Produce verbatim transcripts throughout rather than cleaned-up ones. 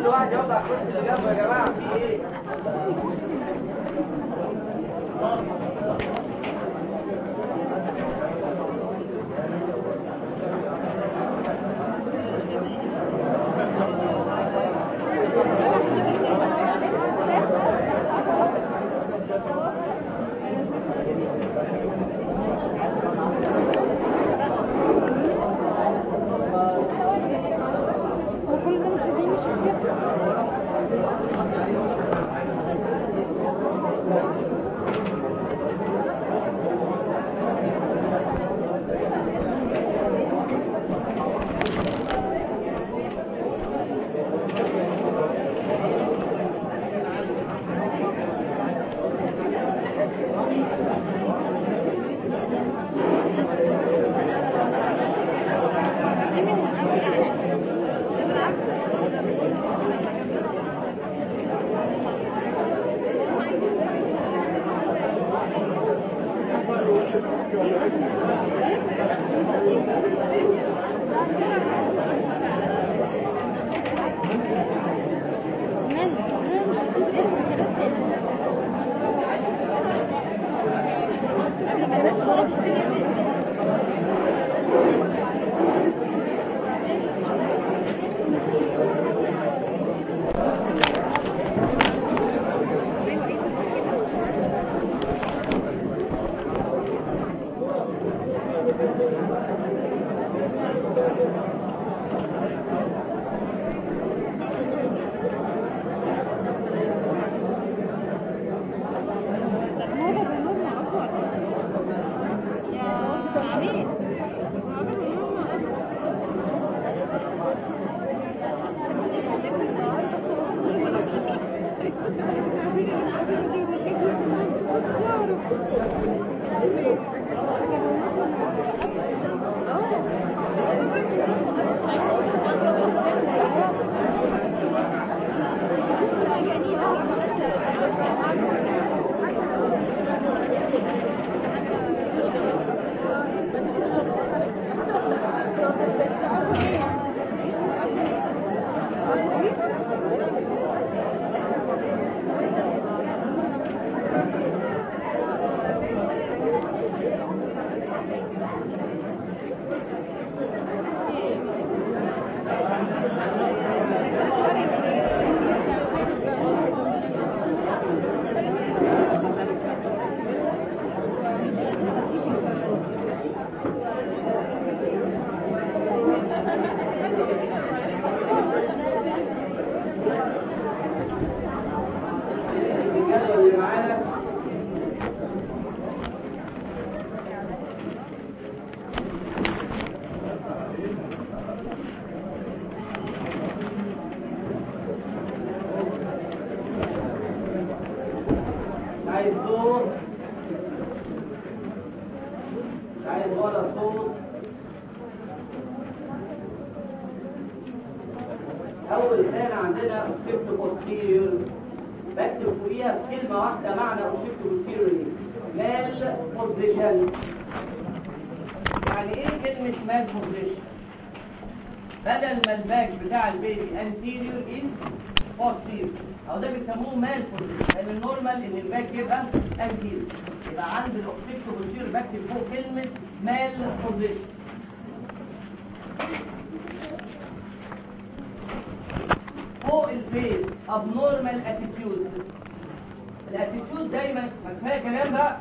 كل واحد يقعد على الكرسي اللي جنبه يا جماعه في ايه؟ او ده بيسموه مال بوزيشن، لان النورمال ان الباك يبقى انتيريور، يبقى عند الاوكسيبتو بوزيشن بكتب فوق كلمه مال بوزيشن. فوق الفيس ابنورمال اتيتيود. الاتيتيود دايما ما كفايه كلام بقى.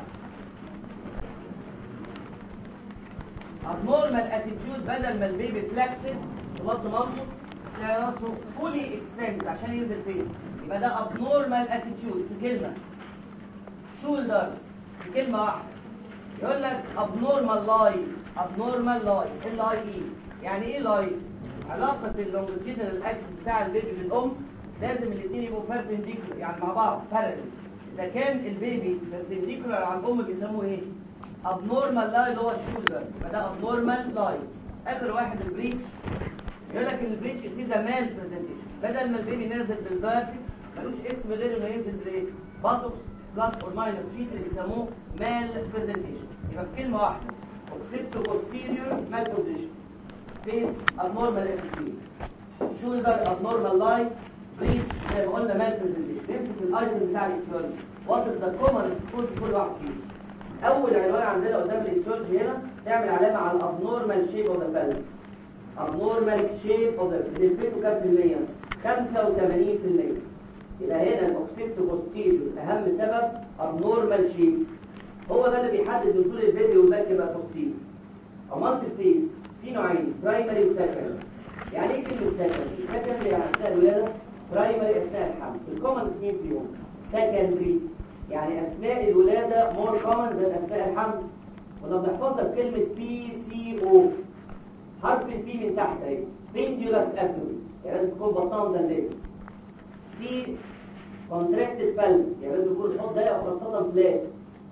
ابنورمال اتيتيود بدل ما البيبي فلاكسد بطن مامته تلاقي راسه فولي اكستند عشان ينزل فيس، يبقى ده abnormal attitude في كلمة. shoulder في كلمة واحدة. يقول لك abnormal lie abnormal lie ال I E يعني ايه lie؟ علاقة اللونجيتودينال اكسس بتاع البيبي بالأم لازم الاثنين يبقوا perpendicular يعني مع بعض parallel. إذا كان البيبي perpendicular على الأم بيسموه ايه؟ abnormal lie اللي هو الشولدر، يبقى ده abnormal lie. آخر واحد البريتش. يقول لك ان البريتش اتيزا مال برزنتيشن، بدل ما البيبي نازل بالفيرتكس ملوش اسم غير انه ينزل بايه؟ باتوكس بلس اور ماينس فيت اللي بيسموه مال برزنتيشن. يبقى في كلمه واحده اوكسيبتو بوستيريور مال بوزيشن، فيس ابنورمال اتيتيود، شولدر ابنورمال لاين، بريس زي ما قلنا مال برزنتيشن. نمسك الايتم بتاع الايتيولوجي. وات از ذا كومن كود كل واحد فيهم. اول عنوان عندنا قدام الايتيولوجي هنا تعمل علامه على الابنورمال شيب اوف ذا بالانس. abnormal shape of the نسبته كام في المية؟ خمسة وثمانين بالمية. يبقى هنا الاوكسيبتو بوستيريور اهم سبب abnormal shape. هو ده اللي بيحدد وصول البيبي والباك يبقى بوستيريور. امالت الفيس في نوعين برايمري وسكندري. يعني ايه كلمه سكندري؟ سكندري يعني اثناء الولاده، برايمري اثناء الحمل. الكومن مين فيهم؟ سكندري يعني اثناء الولاده مور كومن ذان اثناء الحمل. ولما بنحفظها بكلمه بي سي او حرف البي من تحت اهي بينديولاس ابدومين يعني لازم تكون بطنها مدلله. سي كونتراكتد بالانس يعني لازم يكون الحوض ضيق وخاصه فلات.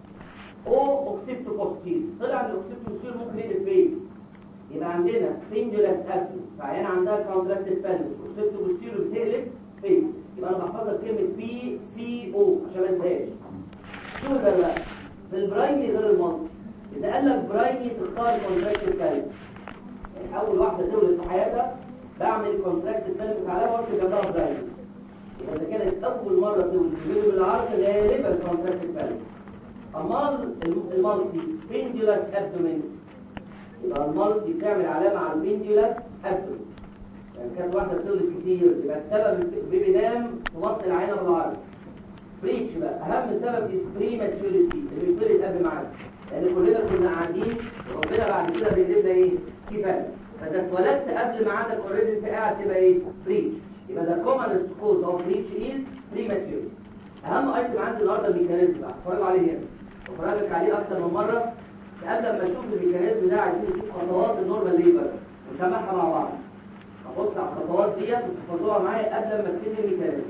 او اوكسيبتو بوستير طلع من الاوكسيبتو بوستير ممكن يقلب فيس. يبقى عندنا بينديولاس ابدومين فعيان عندها كونتراكتد بالانس اوكسيبتو بوستير بتقلب فيس. يبقى انا بحفظها بكلمه بي سي او عشان ما انساهاش. شو ده بقى؟ بالبرايمري غير المنطق. اذا قال لك برايمري تختار كونتراكتد بالانس. اول واحده تولد في حياتها بعمل كونتراكت بالانس عليها واكتب جنبها برايمري. اذا كانت اول مره تولد في بالعرض غالبا كونتراكت بالانس. اما المالتي بينديولاس ابدومين يبقى المالتي بتعمل علامه على البينديولاس ابدومين. يعني كانت واحده بتولد كتير يبقى السبب البيبي نام في بطن العينه بالعرض. بريتش بقى اهم سبب بريماتشوريتي اللي بيتولد قبل ميعاد. لان كلنا كنا قاعدين وربنا بعد كده بيجيبنا ايه؟ كفايه. فاذا اتولدت قبل ميعادك اوريدي انت قاعد تبقى ايه؟ بريتش. يبقى ده كومن كوز اوف بريتش از بريماتشوريتي. اهم ايتم عندي النهارده الميكانيزم بقى اتفرجوا عليه هنا. واتفرج لك عليه اكتر من مره. قبل ما اشوف الميكانيزم ده عايزين نشوف خطوات النورمال ليبر ونسمعها مع بعض. هبص على الخطوات ديت وتحفظوها معايا قبل ما ابتدي الميكانيزم.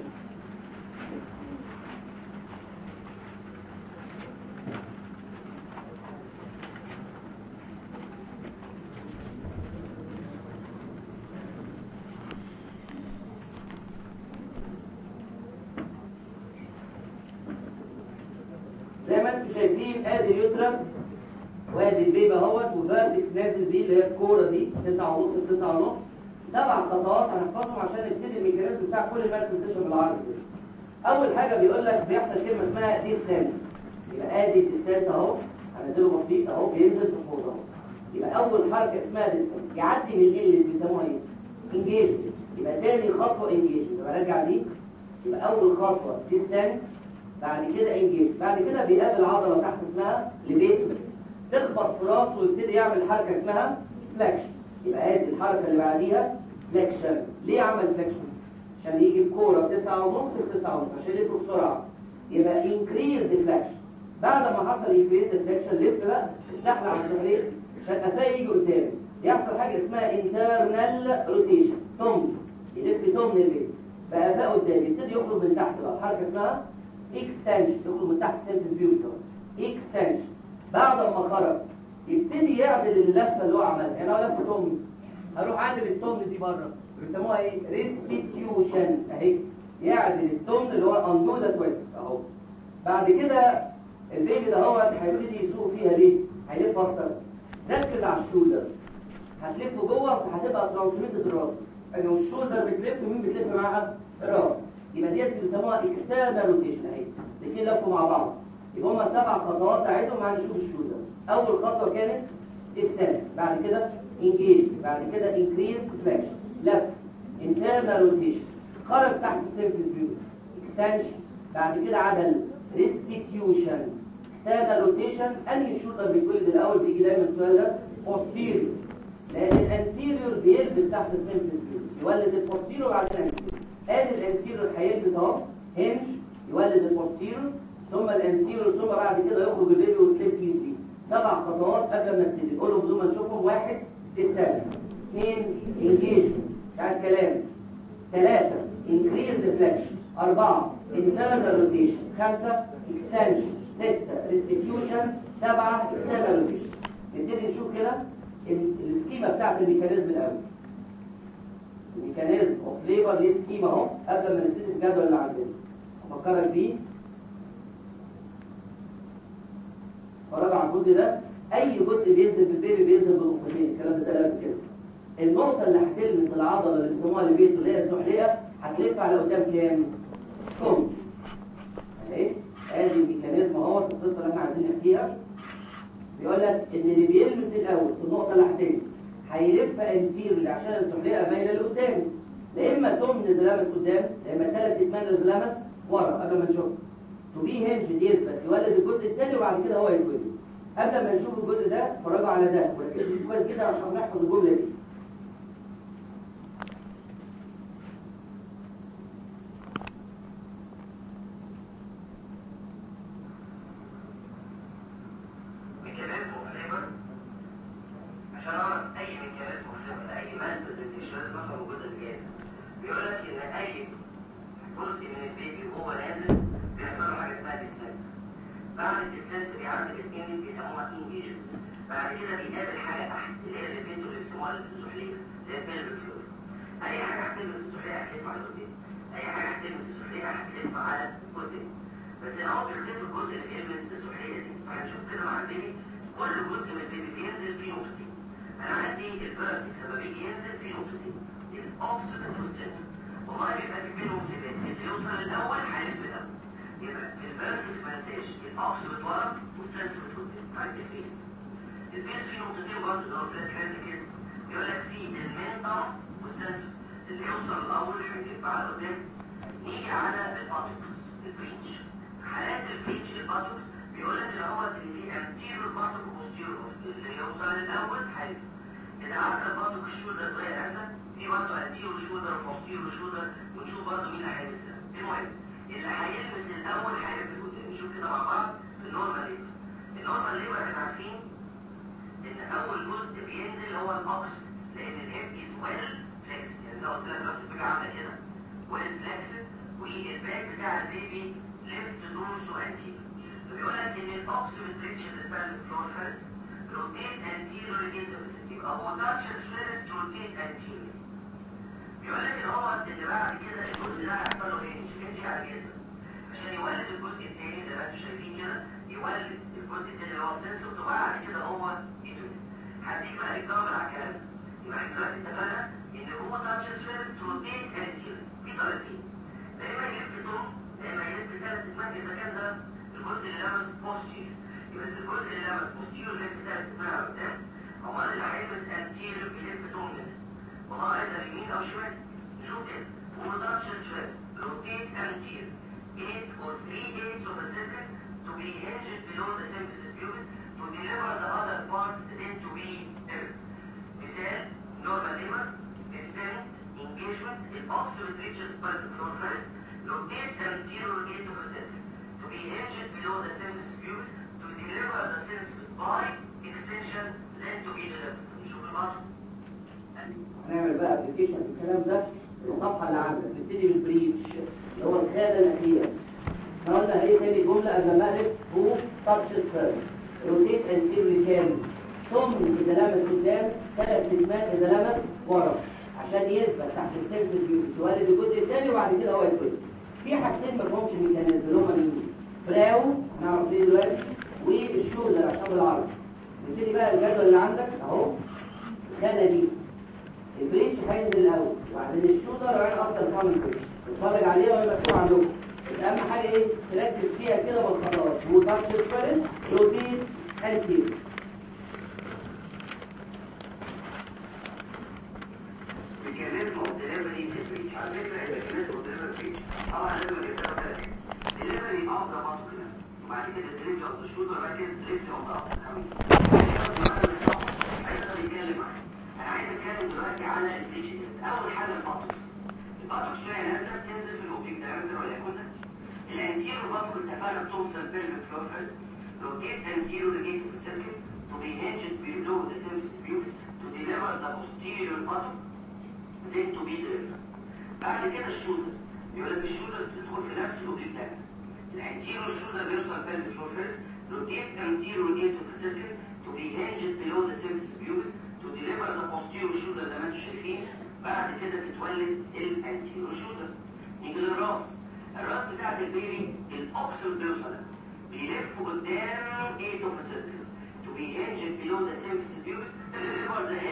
زي ما انتم شايفين ادي اليوترس وادي البيبي اهوت وفيرتكس نازل بيه اللي هي الكوره دي تسعة ونص تسعة ونص. سبع خطوات هنحفظهم عشان نبتدي الميكانيزم بتاع كل المانيفستيشن بالعربي. اول حاجه بيقول لك بيحصل كلمه اسمها ديسنت. يبقى ادي الديسنت اهو هنزله بسيط اهو بينزل في الحوض اهو. يبقى اول حركه اسمها ديسنت يعدي من ال اللي بيسموها ايه؟ انجيجمنت. يبقى تاني خطوه انجيجمنت. يبقى راجع دي. يبقى اول خطوه ديسنت بعد كده انجيج بعد كده بيقابل عضله تحت اسمها ليفيتمنت تخبط في راسه ويبتدي يعمل حركه اسمها فليكشن. يبقى ادي الحركه اللي بعديها فليكشن. ليه عمل فليكشن؟ عشان يجي الكوره تسعة ونص تسعة ونص عشان يلف بسرعه. يبقى انكريز فليكشن. بعد ما حصل انكريز فليكشن لف بقى السحله على الظهرين عشان اتلاقي يجي قدام. يحصل حاجه اسمها انترنال روتيشن توم يلف توم البيت بقى ده قدام يبتدي يخرج من تحت بقى حركه اسمها اكستنشن يخرج من تحت سنتر فيوتر اكستنشن. بعد ما خرج يبتدي يعمل اللفه اللي هو عملها. يعني هو لفه توم هروح اعدل التوم دي بره بيسموها ايه؟ ريستيتيوشن اهي. يعدل التوم اللي هو اندو ذا تويست اهو. بعد كده البيبي ده هو هيبتدي يسوق فيها ليه؟ هيلف اكتر. ركز على الشولدر هتلف جوه فهتبقى ترانسميتد الراس. يعني الشولدر بتلف مين بتلف معاها؟ الراس. يبقى ديت بيسموها اكسترنال روتيشن اهي. الاثنين لفوا مع بعض. يبقى هما سبع خطوات اعيدهم مع نشوف الشولدر. اول خطوه كانت ديسنت بعد كده انجيج بعد كده انكريز فليكشن لف انترنال روتيشن خرج تحت السيرفيس فيو اكستنشن بعد كده عدل ريستيتيوشن اكسترنال روتيشن. انهي شولدر بيتولد الاول؟ بيجي دايما السؤال ده بوستيريور لان الانتيريور بيلبس تحت السيرفيس فيو يولد البوستيريور بعد كده ادي الانتيريور هيلبس اهو هنج يولد البوستيريور ثم الانتيريور ثم بعد كده يخرج البيبي ويسليب كيس دي. سبع خطوات قبل ما نبتدي نقولهم بدون ما نشوفهم. واحد ديسنت اثنين انجيجمنت مش عايز كلام ثلاثة انكريز فليكشن أربعة انترنال روتيشن خمسة اكستنشن ستة ريستيتيوشن سبعة اكسترنال روتيشن. نبتدي نشوف كده السكيما بتاعت الميكانيزم الاول. الميكانيزم اوف ليبر ليه سكيما اهو قبل ما نبتدي الجدول اللي عندنا افكرك بيه. اتفرج على الجزء ده. اي جزء بينزل في البيبي بينزل بنقطتين الكلام ده ثلاثه كده. النقطة اللي هتلمس العضلة اللي بيسموها البيت اللي هي الزحلية هتلف على قدام كام؟ كم. اهي ادي الميكانيزم اهو في القصة اللي احنا عايزين نحكيها. بيقول لك ان اللي بيلمس الاول في النقطة اللي هتلمس هيلف انتيرلي عشان الزحلية مايلة لقدام. لا اما تمن زلامس قدام، لا اما ثلاث اتمان زلامس ورا قبل ما نشوف. تو بي هنج يثبت يولد الجزء الثاني وبعد كده هو يتولد. قبل ما نشوف الجزء ده اتفرجوا على ده وركزوا كويس جدا عشان نحفظ الجملة دي. بعد كده بيقابل حاجه تحت اللي هي اللي بينته اللي بيسموها الزحليه اللي هي البيلفيك فلور. اي حاجه هتلمس الزحليه هتلف على قدام، اي حاجه هتلمس الزحليه هتلف على قدام. بس اهو بيختلف الجزء اللي بيلمس الزحليه دي، فهنشوف كده مع البيبي كل جزء من البيبي بينزل فيه نقطتين. انا عندي الفيرتكس لما بيجي ينزل فيه نقطتين، الاوكسيد والسنسور. والله بيبقى في بينهم سيبات، اللي يوصل الاول هيلف الاول. يبقى الفيرتكس ما ننساش الاوكسيد ورا والسنسور قدام عند الفيس. الفيس فيه نقطتين برضه اللي هو بلاك هاند كده. يقول لك فيه المين طبعا والسنسور اللي يوصل الاول هيلف على قدام. نيجي على الباتوكس البريتش. حالات البريتش الباتوكس بيقول لك اللي هو اللي فيه انتيريور باتوك وبوستيريور اللي يوصل الاول هيلف. اذا عملنا الباتوك الشولدر زي هذا في برضه انتيريور شولدر وبوستيريور شولدر ونشوف برضه مين اللي هيلمس ده. المهم اللي هيلمس الاول هيلف قدام. نشوف كده مع بعض النورمال ليبر. النورمال ليبر احنا عارفين ان اول جزء بينزل هو الاوكسيد لان الهيب از ويل فليكسد. يعني لو قلت لك راس البيبي عامله كده ويل فليكسد والباك بتاع البيبي ليفت دورسو انتيريور. بيقول لك ان الاوكسيد بريتش البالك فلور فيرست روتيت انتيريور جدا يبقى هو تاتشز فيرست روتيت انتيريور. بيقول لك ان هو اللي بعد كده الجزء ده هيحصل له هنج هنج على جدا عشان يولد الجزء الثاني زي ما انتم شايفين كده يولد الجزء الثاني اللي هو السنسور وبعد كده هو يتولد. هديك بقى اكزامبل على الكلام ده. يبقى احنا دلوقتي اتفقنا ان هو تاتشز فيرست روتيت انتيريور في طريقتين، يا اما يلف توم يا اما يلف ثلاث اتمام اذا كان ده الجزء اللي لمس بوستيريور. يبقى الجزء اللي لمس بوستيريور يلف ثلاث اتمام على قدام، امال اللي هيلمس انتيريور يلف توم لمس. والله عايزها يمين او شمال. نشوف كده هو تاتشز فيرست روتيت انتيريور eight or three eighths of a second to be hinged below the symphysis pubis to deliver the other part then to be erect. مثال normal labor descent engagement الاوكسيد reaches pelvic floor first rotate anterior eight of a second to be hinged below the symphysis pubis to deliver the symphysis by extension then to be delivered. نشوف المطلب. هنعمل بقى ابلكيشن في الكلام ده. الصفحه اللي عندك نبتدي بالبريتش اللي هو الخانه الاخيره. احنا قلنا ايه تاني جمله قبل ما نقلب هو تاتشز فيرست روتيت انتيريور كامل ثم اذا لمس قدام ثلاث اتمان اذا لمس ورا عشان يثبت تحت السيرفس بيوبس يولد الجزء الثاني وبعد كده هو يتولد. في حاجتين ما لهمش ميكانيزم اللي هما مين؟ براو هنعرف ايه دلوقتي والشولدر عشان بالعرض. نبتدي بقى الجدول اللي عندك اهو الخانه دي. البريتش هينزل الاول وبعدين الشولدر وبعدين افتر كامل بريتش. اتفرج عليها وهي مكتوبه عندكم. اهم حاجه ايه تركز فيها كده بالخطوات. هو تاتشز فيرست روتيت انتيريور. ميكانيزم اوف ديليفري في البريتش. على فكره الميكانيزم اوف ديليفري في البريتش طبعا لازم نجيبها ثلاثه. ديليفري اوف ذا بطن وبعد كده ديليفري اوف ذا شولدر وبعد كده ديليفري اوف ذا ابر. انا عايز اتكلم دلوقتي على البريتش. اول حاجه البطن. البطن شويه نازله بتنزل في الاوبتيك دايمتر ولا يكون ده الانتيريور بطن اتفقنا بتوصل بيرفكت فلور فيرست روتيت انتيريور لجيت في السيركل تو بي هنجد below the symphysis pubis to deliver the posterior bottom then to be delivered. بعد كده الشولدرز بيقول لك الشولدرز بتدخل في نفس الاوبتيك دايمتر. الانتيريور شولدر بيوصل بيرفكت فلور فيرست روتيت انتيريور لجيت في السيركل to be hinged below the symphysis pubis to deliver the posterior shoulder زي ما انتم شايفين. بعد كده تتولد الانتيريور شولدر. نيجي للراس. الراس بتاعت البيبي الاوكسيد بيوصل بيلف قدام eight of a circle to be hinged below the symphysis pubis to deliver the head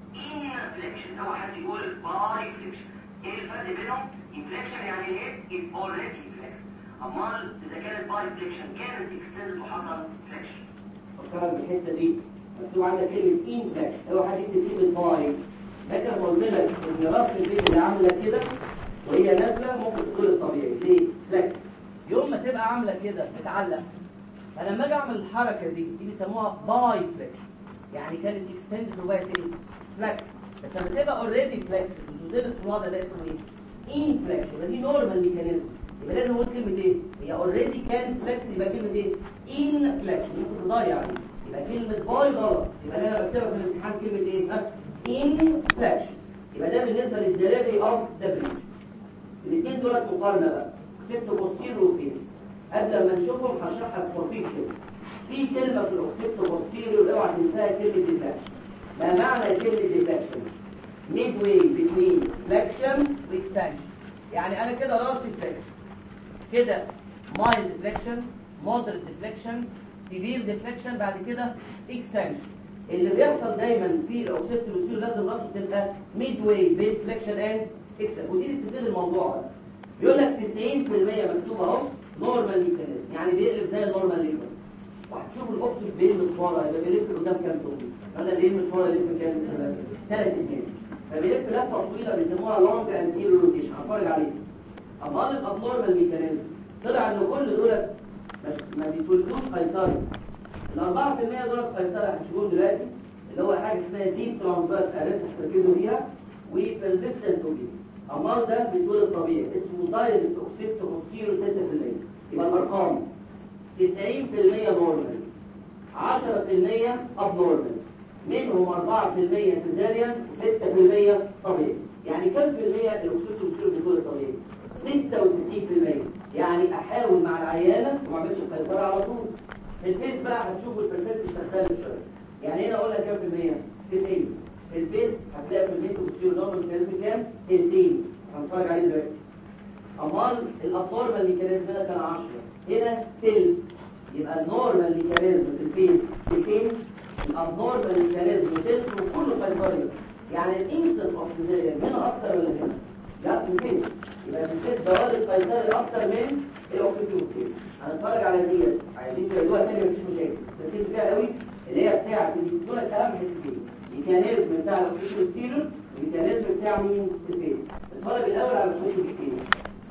inflection. أول حد يقول biflection. إيه الفرق بينهم؟ inflection يعني الهيد is already flexed. أمال إذا كانت biflection كانت extended وحصل flexion. فكرت بالحتة دي مكتوب عندك كلمة inflection. أول حد يكتب كلمة باي. فاكر ما قلت لك إن راس البيت اللي عاملة كده وهي نازلة ممكن تكون الطبيعي. ليه؟ flex. يوم ما تبقى عاملة كده متعلق. فلما أجي أعمل الحركة دي دي بيسموها biflection. يعني كانت extended وبقت إيه؟ flex. بس لما تبقى already flexed وتنزل في الوضع ده اسمه إيه؟ inflection. يبقى دي نورمال ميكانيزم. يبقى لازم اقول كلمه ايه؟ هي اوريدي كان فليكس. يبقى كلمه ايه؟ انفليكشن. ممكن تضيع دي. يبقى كلمه باي غلط. يبقى اللي انا بكتبها في الامتحان كلمه ايه؟ ها؟ انفليكشن. يبقى ده بالنسبه للدليفري اوف ذا بريتش. الاثنين دول مقارنه بقى. اوكسيبتو بوستيريور وفيس. قبل ما نشوفهم هشرحها بتفاصيل كده. في كلمه في الاوكسيبتو بوستيريور اوعى تنساها كلمه ديفليكشن. ما معنى كلمه ديفليكشن؟ ميد واي بين فليكشن واكستنشن. يعني انا كده راسي فليكس كده mild deflection moderate deflection severe deflection بعد كده extension. اللي بيحصل دايما في الاوكسيبتو بوستيريور لازم راسه تبقى midway بين flexion and extension. ودي اللي بتبتدي الموضوع ده. بيقول لك تسعين في المية مكتوب اهو نورمال ميكانيزم. يعني بيقلب زي النورمال ليفر. وهتشوفوا الاوكسيد بيلمس ورا يبقى بيلف قدام كام توم. هذا اللي يلمس ورا يلف كام ثلاث اتنين. فبيلف لفه طويله بيسموها لونج انتيريور روتيشن. هتفرج عليه. امال الابنورمال ميكانيزم طلع ان كل دول ما بيتولدوش قيصري. ال أربعة في المية دول قيصري هتشوفوهم دلوقتي اللي هو حاجه اسمها ديب ترانسفيرس ارست هتركزوا فيها وبيرزيستنت اوبي. امال ده بيتولد طبيعي اسمه دايركت اوكسيبتو بوستيريور ستة في المية. يبقى الارقام تسعين في المية نورمال عشرة في المية ابنورمال منهم أربعة في المية سيزاريان وستة في المية طبيعي. يعني كم في المية الاوكسيبتو بوستيريور بيتولد طبيعي؟ ستة وتسعين في المية. يعني احاول مع العيانه وما اعملش القيصري على طول. في الفيس بقى هتشوفوا البرسنتج تختلف شويه. يعني هنا اقول لك كام في المية؟ تسعين. في الفيس هتلاقي في الميتو بوستيريور نورمال ميكانيزم كام؟ تلتين. هنتفرج عليه دلوقتي. امال الابنورمال ميكانيزم هنا كان عشرة. هنا تلت. يبقى النورمال ميكانيزم في الفيس تلتين. الابنورمال ميكانيزم تلت وكله قيصري. يعني الانسنس اوف سيزاريان هنا اكتر ولا هنا؟ لا في الفيس. يبقى في الفيس دوال القيصري اكتر من الاوكسيبتو بوستيريور. هنتفرج على ديت عايزين تقولوها تاني مفيش مشاكل. تركزوا فيها قوي اللي هي بتاعت اللي دول اهم حتتين. ميكانيزم بتاع الاوكسيبتو بوستيريور والميكانيزم بتاع مين؟ الفيس. نتفرج الاول على الاوكسيبتو بوستيريور.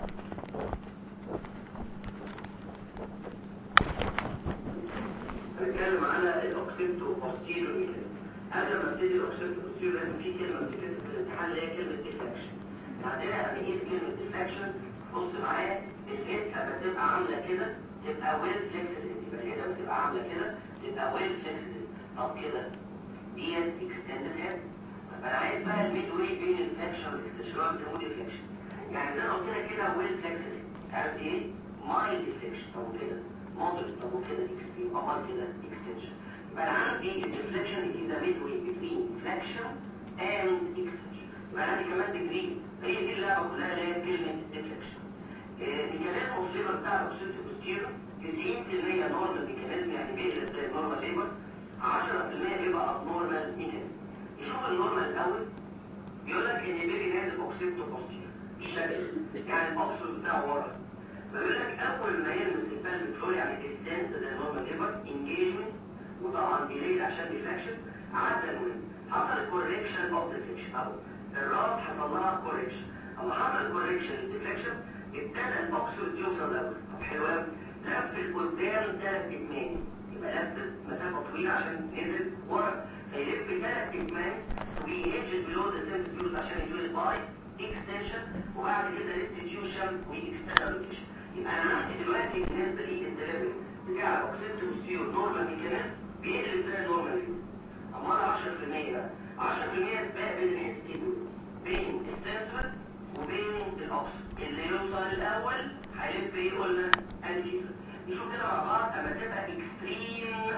هنتكلم على الاوكسيبتو بوستيريور ميكانيزم. قبل ما ابتدي الاوكسيبتو بوستيريور لازم في كلمه بتتكتب في الامتحان اللي هي كلمه ديفلكشن. عندنا يعني ايه كلمه ديفلكشن؟ بص معايا الهيد لما تبقى عامله كده تبقى ويل فليكسد. يبقى الهيد لما تبقى عامله كده تبقى ويل فليكسد. طب كده ديت اكستندد هيد. طب انا عايز بقى الميد واي بين الفليكشن والاكستنشن بيسموه ديفلكشن. يعني زي ما قلت لك كده ويل فليكسد. عارف ايه؟ مايل ديفلكشن. طب وكده مودريت. طب وكده اكستريم. امال كده اكستنشن. يبقى انا عندي الديفلكشن از ميد واي بين فليكشن اند اكستنشن. يبقى عندي كمان ديجريز. هي دي اللعبه كلها اللي هي كلمه ديفلكشن. الميكانيزم اوف بتاع الاوكسيبتو بوستيريور تسعين في المية نورمال ميكانيزم يعني بيقلب زي النورمال ليبر. عشرة في المية بيبقى ابنورمال ميكانيزم. يشوف النورمال الاول بيقول لك ان البيبي نازل اوكسيبتو بوستيريور بالشكل يعني الاوكسيبتو بتاعه ورا. فبيقول لك اول ما يلمس البلد فلور يعني ديسنت زي النورمال ليبر انجيجمنت وطبعا ديلي عشان ديفلكشن عدى المهم حصل كوريكشن اوف ديفلكشن او الراس حصل لها كوريكشن. اما حصل كوريكشن الديفلكشن ابتدى الاوكسيد يوصل الاول. طب حلو قوي لف لقدام ثلاث اتمان. يبقى لف مسافه طويله عشان نزل ورا فيلف ثلاث اتمان ويهج بلو ذا سنتيوز عشان يدوي باي اكستنشن وبعد كده ريستيتيوشن واكستنشن. يبقى انا عندي دلوقتي بالنسبه لي الدليفري بتاع الاوكسيد بوستيريور نورمال ميكانيزم بيقلب زي النورمال. امال عشرة في المية بقى عشرة في المية سباق بين الحتتين بين السنسور وبين الاوكسيد. اللي يوصل الاول هيلف ايه قلنا انتيفر. نشوف كده مع بعض اما تبقى اكستريم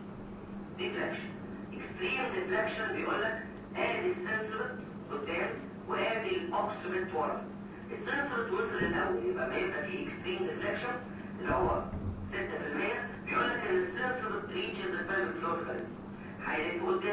ديفلكشن. اكستريم ديفلكشن بيقول لك ادي السنسور قدام وادي الاوكسيد ورا. السنسور توصل الاول يبقى ما يبقى فيه اكستريم ديفلكشن اللي هو ستة في المية. بيقول لك ان السنسور ريتشز ذا pelvic floor first. هيلف قدام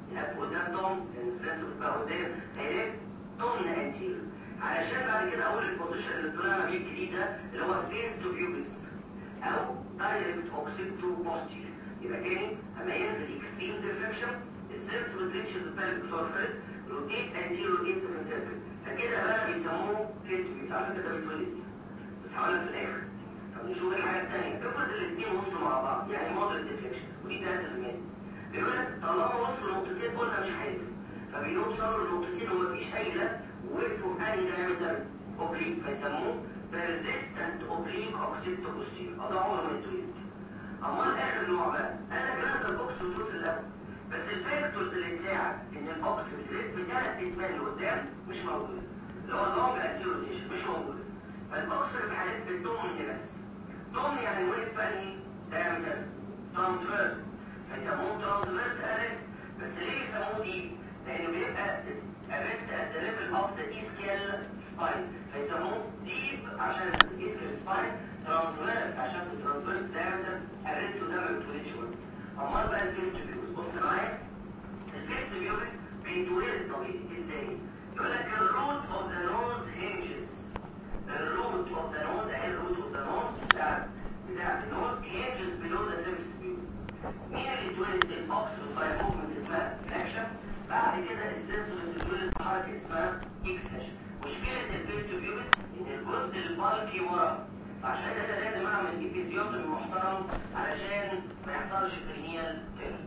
يلف قدام توم لان السنسور بقى قدام هيلف توم انتيريور علشان بعد كده اقول البوزيشن اللي طلعنا بيه الجديد ده اللي هو فيس تو بيوبس او دايركت اوكسيبتو بوستير. يبقى تاني اما ينزل اكستريم ديفليكشن السنسور ريتشز البالك فلور فيرست روتيت انتيريور انترن سيركل فكده بقى بيسموه فيس تو بيوبس. على فكره ده بيتولد بس هقول لك في الاخر. طب نشوف الحاجه الثانيه. افرض الاثنين وصلوا مع بعض يعني مودريت ديفليكشن ودي ثلاثة بالمية. بيقول لك طالما وصلوا لنقطتين قلنا مش هينفع فبيوصلوا لنقطتين ومفيش اي لا وقفوا انهي دايمتر اوبليك فيسموه persistent oblique occipital posterior. ده عمره ما يتولد. امال اخر نوع بقى انا جربت البوكس والدوس الاول بس الفاكتورز اللي تساعد ان البوكس بتاعت تتبان لقدام مش موجوده اللي هو اللونج انتيروتيشن مش موجوده فالبوكس اللي حالات بالدومني بس دومني يعني وقف انهي دايمتر ترانسفيرس فيسموه ترانسفيرس ارست. بس ليه يسموه دي؟ لانه بيبقى arrest at the level of the ischial spine فيسموه deep عشان ischial spine transverse عشان transverse diameter arrest وده ما بيتولدش برضه. امال بقى الفيستيبيولز بص معايا الفيستيبيولز بيتولد طبيعي ازاي؟ يقول لك الروت اوف ذا نوز hinges الروت اوف ذا نوز اهي الروت اوف ذا نوز بتاع بتاع النوز hinges below the surface views. مين اللي اتولد؟ الاوكسيد باي موفمنت اسمها فلاكشن. بعد كده السنسور اللي بتولد حركه اسمها اكستنشن. مشكله الفيستيبيولز ان الجزء البالكي ورا عشان كده لازم اعمل ايبيزيوتومي محترم علشان ما يحصلش كرينيال فيلر.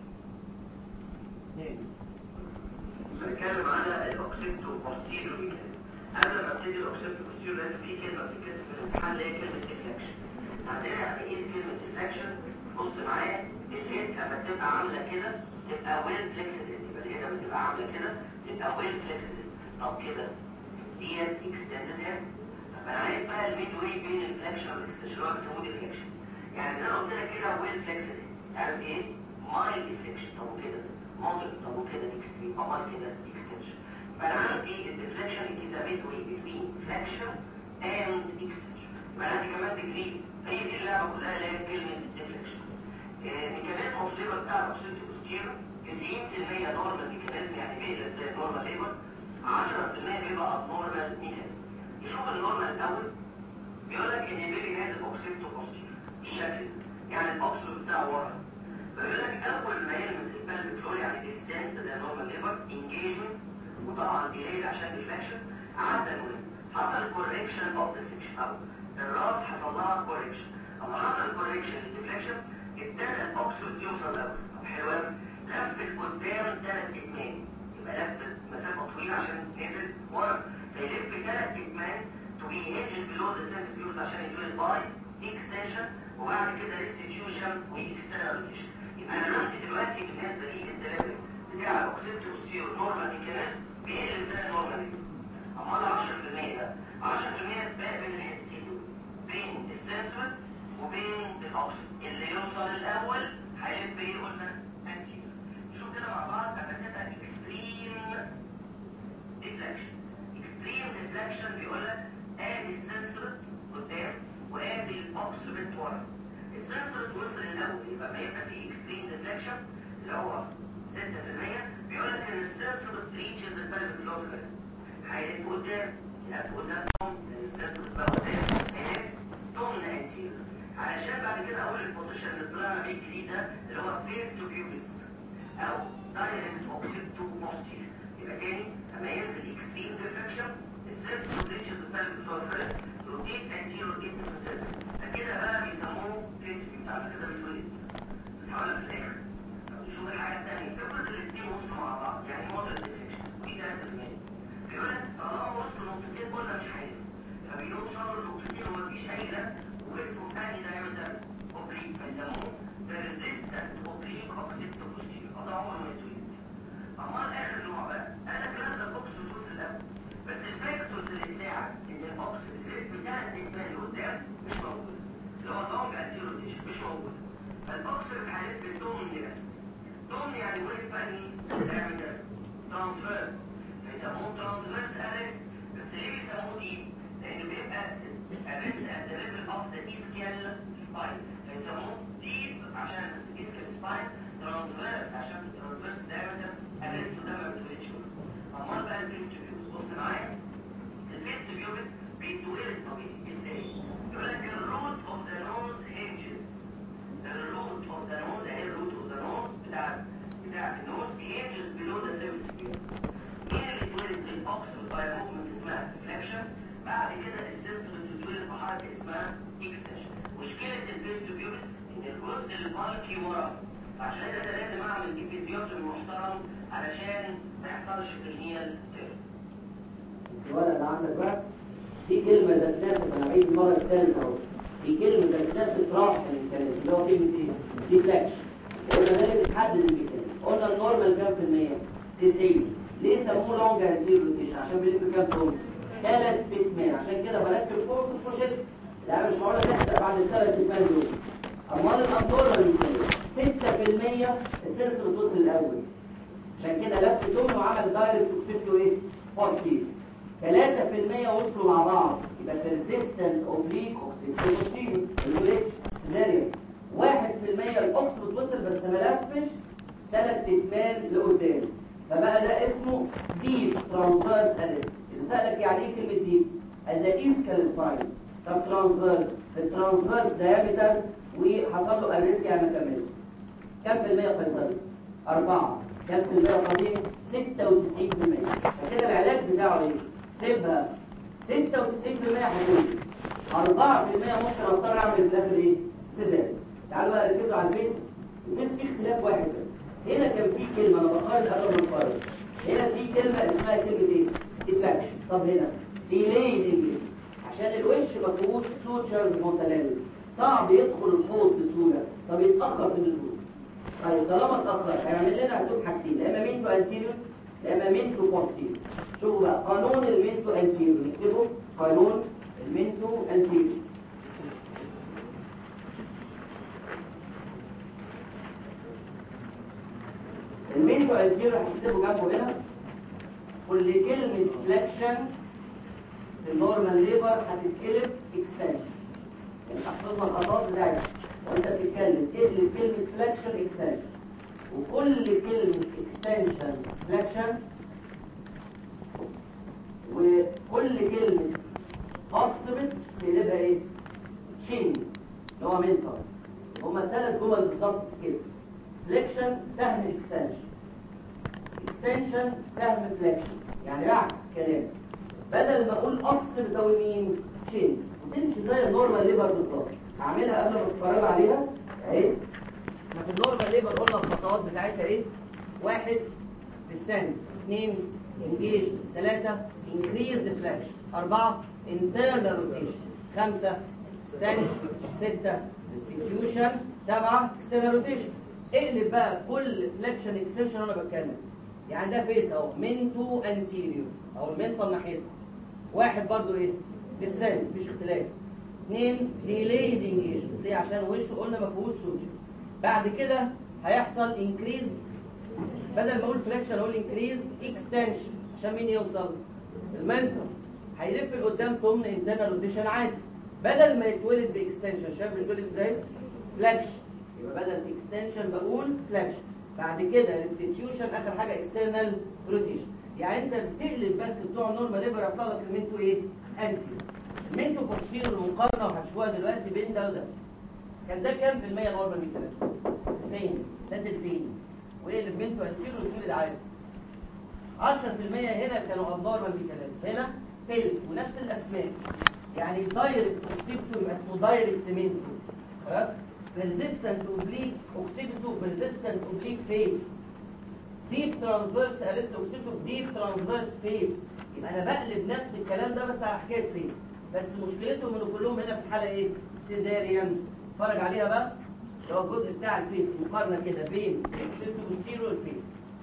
بنتكلم على الاوكسيبتو بوستيريور ميكانيزم. قبل ما ابتدي الاوكسيبتو بوستيريور لازم في كلمه بتتكتب في الامتحان اللي هي كلمه ديفليكشن. عندنا يعني ايه كلمه ديفليكشن؟ بص معايا الهيد لما تبقى عامله كده تبقى ويل فليكسد. يبقى الهيد لما تبقى عامله كده تبقى ويل فليكسد. طب كده ديت اكستندد هيد. طب انا عايز بقى الميد واي بين الفليكشن والاكستنشن اللي هو بيسموه ديفليكشن. يعني زي ما قلت لك كده ويل فليكسد عارف ايه؟ مايل ديفليكشن. طب وكده مودريت. طب وكده اكستريم. امال كده اكستنشن. فانا عندي الديفليكشن از ا ميد واي بين فليكشن اند اكستنشن. يبقى عندي كمان ديجريز. هي دي اللعبه كلها اللي هي كلمه ديفليكشن. ميكانيزم اوف ليبر بتاع الاوكسيبتو بوستيريور تسعين بالمية نورمال ميكانيزم يعني بيقلب زي النورمال ليبر عشرة بالمية بيبقى ابنورمال ميكانيزم. نشوف النورمال الاول. بيقول لك ان البيبي نازل اوكسيبتو بوستيريور بالشكل يعني الاوكسيبتو بتاعه ورا. بيقول لك اول ما يلمس البلفيك فلور يعني ديسنت زي النورمال ليبر انجيجمنت وطبعا ديليد عشان ديفليكشن عدى الولد حصل كوريكشن اوف ديفليكشن او الراس حصل لها كوريكشن. اما حصل كوريكشن للديفليكشن ابتدى الاوكسيد يوصل الاول. طب حلو قوي لفت قدام ثلاث اتمان يبقى لفت مسافه طويله عشان نزل ورا فيلف ثلاث اتمان تو بي هينجد بلو ذا سيرفيس فيوز عشان يتولد باي اكستنشن وبعد كده ريستيتيوشن واكسترناليزيشن. يبقى انا عندي دلوقتي بالنسبه لي الدليفري بتاع الاوكسيبتو بوستيريور نورمال ميكانيزم بيقلب زي النورمال. امال عشرة بالمية بقى عشرة بالمية سباق بين الحتتين دول بين السنسور وبين الاوكسيد. اللي يوصل الاول هيلف ايه قلنا انتيريور. نشوف كده مع بعض هتبقى اكستريم ديفليكشن. اكستريم ديفليكشن بيقول لك ادي السنسور قدام وادي الاوكسيد ورا. السنسور وصل الاول يبقى ما يبقى فيه اكستريم ديفليكشن اللي هو ستة بالمية. بيقول لك ان السنسور ريتشز البلفيك فلور هيلف قدام يلف قدام السنسور بقى قدام هيلف ضمن انتيريور علشان بعد كده اقول البوزيشن اللي طلعنا بيه الجديد ده اللي هو فيس تو بيوبس او دايركت اوكسيبتو بوستيريور. يبقى تاني اما ينزل اكستريم ديفليكشن السنسور ريتشز البلفيك فلور فيرست روتيت انتيريور انترن سيركل فكده بقى بيسموه فيس تو بيوبس. على كده بيتولد بس هقول لك في الاخر. نشوف الحاجه الثانيه. افرض الاثنين وصلوا مع بعض يعني مودريت ديفليكشن ودي ثلاثة بالمية. بيقول لك طالما وصلوا لنقطتين قلنا مش هينفع فبيوصلوا لنقطتين ومفيش اي لا وقفوا ثاني دايمتر اوبليك فيسموه persistent oblique occipital posterior. ده عمره ما يتولد. امال اخر نوع بقى انا كلام ده الاوكسيد الجزء الاول بس الفاكتورز اللي تساعد ان الاوكسيد بتاع الاتمان لقدام مش موجود اللي هو اللونج انتيروتيشن مش موجود. فالاوكسيد هيلف بالدومني بس. دومني يعني وقف انهي دايمتر ترانسفيرس فيسموه ترانسفيرس ارست. بس ليه بيسموه دي؟ لانه بيبقى arrest at the level of the ischial spine فيسموه deep عشان ischial spine transverse عشان transverse diameter arrest الفيس تيوبس. بص معايا، الفيس تيوبس بيتولد طبيعي ازاي؟ يقول لك الروت اوف ذا نوز هينجز. الروت اوف ذا نوز اهي، الروت اوف ذا نوز بتاع بتاع النوز هينجز بلو ذا سيرفيس سكين. مين اللي اتولد بالاوكسيد باي موفمنت اسمها فليكشن؟ بعد كده السنسور بتتولد بحركه اسمها اكستنشن. مشكله الفيس تيوبس ان الجزء البالكي ورا، عشان كده لازم اعمل ديفيزيوتومي محترم علشان ما يحصلش كرنيال تيرن. الورقه اللي عندك بقى في كلمه ذات نفسها، انا عايز المره الثالثه اهو، في كلمه ذات نفسها راح الكلام اللي هو كلمه ايه؟ ديفلكشن. قلنا لازم تحدد الميكانيزم. قلنا النورمال كام في المية؟ تسعين. ليه سموه لونج انتيريور روتيشن؟ عشان بيلف كام طول؟ ثلاث اتمان. عشان كده بركب فوق في البروجيكت. لا مش معقوله تحسب بعد الثلاث اتمان دول. امال الابنورمال ميكانيزم ستة في المية السنسور توصل الاول، عشان كده لف تون وعمل دايركت اوكسيبتو ايه؟ فورتي. ثلاثة في المية وصلوا مع بعض يبقى persistent oblique occipito الوليتش سيزاريان. واحد في المية الاوكسيبت وصل بس ما لفش ثلاث اتمان لقدام، فبقى ده اسمه deep transverse arrest. إذا سألك يعني ايه كلمة deep؟ as a ischial spine. طب transverse، الترانسفيرس diameter وحصل له arrest يعني ما كملش. كم في المية قيصري؟ أربعة. كم في المية طبيعي؟ ستة وتسعين في المية. فكده العلاج بتاعه ايه؟ سيبها ستة وتسعين في المية حدود، أربعة في المية ممكن اضطر اعمل في الاخر ايه؟ سيزاريان. تعالوا بقى ركزوا على الفيس. الفيس فيه اختلاف واحد بس. هنا كان في كلمه انا بقارن قرار مقارن. هنا في كلمه اسمها كلمه ايه؟ ديفلكشن. طب هنا ديليد انجيج، عشان الوش ما فيهوش سوتشرز متلازمه، صعب يدخل الحوض بسهوله، طب يتاخر في النزول. طيب طالما اتاخر هيعمل لنا هتوب حاجتين، يا اما مينتو انتيريور يا اما مينتو بوستيريور. شوفوا بقى قانون المينتو انتيريور، نكتبه قانون المينتو انتيريور. المينتو انتيريور هتكتبه جنبه هنا. كل كلمه فليكشن في النورمال ليبر هتتقلب اكستنشن. يعني تحفظنا الخطوات بتاعتها وانت بتتكلم، تقلب كلمه فليكشن اكستنشن، وكل كلمه اكستنشن فليكشن، وكل كلمه اوكسبت تقلبها ايه؟ تشين اللي هو منتر. هما الثلاث جمل بالظبط كده. فليكشن سهم اكستنشن، اكستنشن سهم فليكشن، يعني بعكس كلام. بدل ما اقول اوكسبت او مين؟ تشين، وتمشي زي النورمال ليبر بالظبط. هعملها قبل ما تتفرج عليها اهي. احنا في النورمال ليبر قلنا الخطوات بتاعتها ايه؟ واحد بالسن، اثنين انجيج، ثلاثة انكريز ديفلكشن، أربعة internal روتيشن، خمسة ستانش، ستة ريستيتيوشن، سبعة external روتيشن. اقلب بقى كل فليكشن اكستنشن وانا بتكلم. يعني ده فيس اهو منتو انتيريور او المنطقه ناحيته. واحد برضو ايه؟ بالسن مفيش اختلاف. اثنين ديليد انجيجمنت، ليه؟ عشان وشه قلنا ما فيهوش سوتشر. بعد كده هيحصل انكريز، بدل ما اقول فليكشن اقول انكريز اكستنشن، عشان مين يوصل؟ المنتر. هيلف لقدام ضمن انترنال روتيشن عادي، بدل ما يتولد باكستنشن. شايف بيتولد ازاي؟ فليكشن. يبقى بدل اكستنشن بقول فليكشن. بعد كده ريستيتيوشن، اخر حاجه اكسترنال روتيشن. يعني انت بتقلب بس بتوع النورمال ليبر يطلع لك المنتو ايه؟ انتي. المنتو بوستيريور المقارنه وهتشوفوها دلوقتي بين ده وده. كان ده كام في المية نورمال ميكانيزم؟ تسعين. ده تلتين. ويقلب منتو انتيريور ويتولد عادي. عشرة في المية هنا كانوا النورمال ميكانيزم، هنا تلت ونفس الاسماء. يعني دايركت اوكسيبتو يبقى اسمه دايركت منتو. خلاص؟ persistent oblique occipital persistent oblique face. deep transverse arrest occipital deep transverse face. يبقى انا بقلب نفس الكلام ده بس على حكايه فيس، بس مشكلتهم انه كلهم هنا في الحاله ايه؟ سيزاريان. اتفرج عليها بقى، اللي هو الجزء بتاع الفيس، مقارنه كده بين الاوكسيبتو والسيرو والفيس.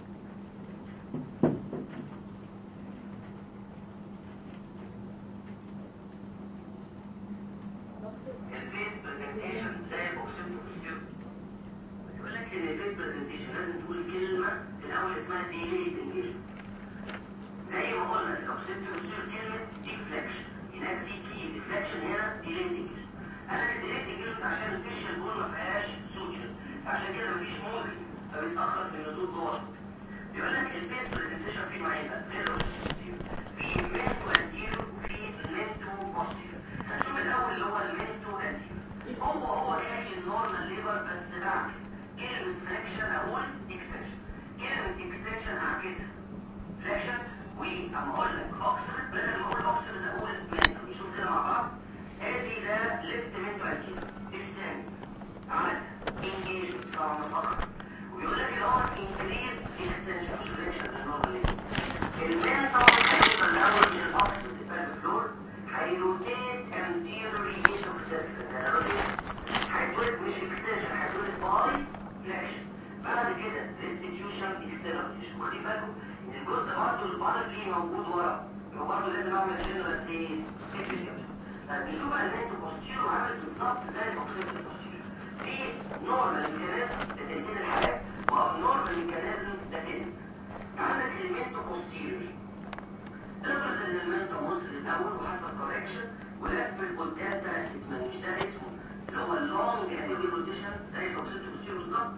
الفيس برزنتيشن زي الاوكسيبتو والسيرو. يقول لك ان الفيس برزنتيشن لازم تقول كلمه في الاول اسمها ديليد انجيجمنت. زي ما قلنا الاوكسيبتو والسيرو كلمه ديفليكشن، هناك في كي ديفليكشن، هنا ديليد انجيجمنت. انا الديليد انجيجمنت عشان الفيش البول ما فيهاش سوتشرز، عشان كده مفيش موفي فبيتاخر في النزول جوه. يقول لك الفيس برزنتيشن فيه نوعين بقى غير منتو انتيرو وفي منتو بوستيرو. هنشوف الاول اللي هو المنتو انتيرو. هو هو زي النورمال ليفر بس بعكس. كلمه فليكشن اقول اكستنشن، كلمه اكستنشن اعكسها فليكشن. واما اقول لك اوكسيد بدل ما اقول اوكسيد اقول منتو. نشوف كده مع بعض. ادي ده ليفت منتو انتيرو الثاني عمل انجيج طبعا مفخر، ويقول لك اللي هو انكريز اكستنشن مش فليكشن النورمال ليفر. المين طبعا هيبقى الاول من الاوكسيد بتاع الفلور هيروتيت انتيروري انتو سيرفيس، هيتولد مش اكستنشن، هيتولد باي فليكشن. بعد كده ريستيتيوشن اكسترنال. واخدين بالكم ان الجزء برضه البادي موجود ورا، يبقى برضه لازم اعمل جنرال سي اكستنشن. طيب نشوف بقى المنتو بوستيرو عامل بالظبط زي الاوكسيد البوستيرو. في نورمال ميكانيزم لتسجيل الحالات وابنورمال ميكانيزم لتسجيل. عندك المنتو بوستيرو، افرض ان المنتو وصل الاول وحصل كوركشن ولف لقدام ثلاث اتمام، مش ده اسمه اللي هو اللونج اديوي بوزيشن زي الاوكسيد البوستيرو بالظبط.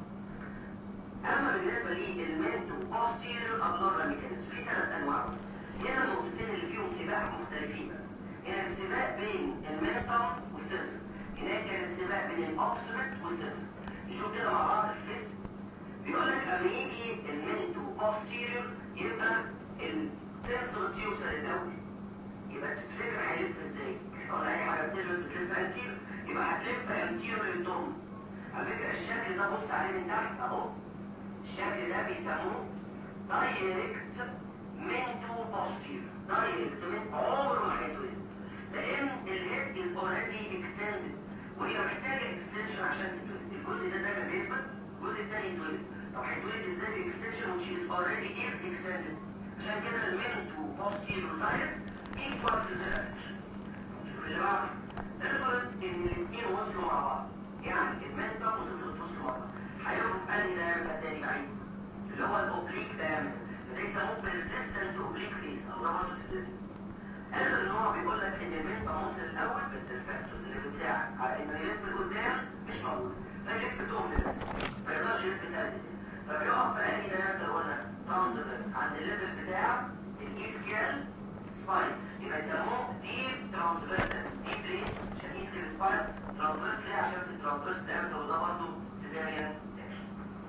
اما بالنسبه للمنتو بوستيرو ابنورمال ميكانيزم في ثلاث انواع. هنا النقطتين اللي فيهم سباق مختلفين. هنا السباق بين المنتو والسيرسم، هناك كان السباق بين الاوكسيد والسيرسم. نشوف كده مع بعض الفيس. بيقول لك لما يجي المنتو بوستيريور يبقى السيرسم تيوصل الاول، يبقى تفتكر هيلف ازاي؟ ولا اي حاجه بتلف بتلف انتير، يبقى هتلف انتير للضم. على فكره الشكل ده بص عليه من تحت اهو، الشكل ده بيسموه دايركت منتو بوستيريور. دايركت من عمره ما هيتولد، لان الهيد از اوريدي اكستندد وهي محتاجه اكستنشن عشان تتولد. الجزء ده دايما بيثبت، الجزء الثاني يتولد. طب هيتولد ازاي باكستنشن وشي از اوريدي از اكستندد؟ عشان كده المنتو بوستيريور دايركت ايكوالز الريلاكسيشن. شوف اللي بعده. افرض ان الاثنين وصلوا مع بعض، يعني المنتو وصلوا وصلوا مع بعض، هيروحوا في انهي دايركت تاني بعيد اللي هو الاوبليك دايركت، ده يسموه بيرسيستنت اوبليك فيس او ده برضه سيستم. هذا النوع بيقول لك ان المنتو وصل الاول بس الفاكتورز اللي بتساعد على انه يلف لقدام مش موجود، فيلف دوم بس ما يقدرش يلف تاني. فبيقف في انهي دايركت اللي قلنا ترانسفيرس عند الليفل بتاع الايسكيال سباين، يبقى يسموه ديب ترانسفيرس. ديب ليه؟ عشان ايسكيال سباين. ترانسفيرس ليه؟ عشان في الترانسفيرس دايركت وده برضه سيزاريان سيكشن.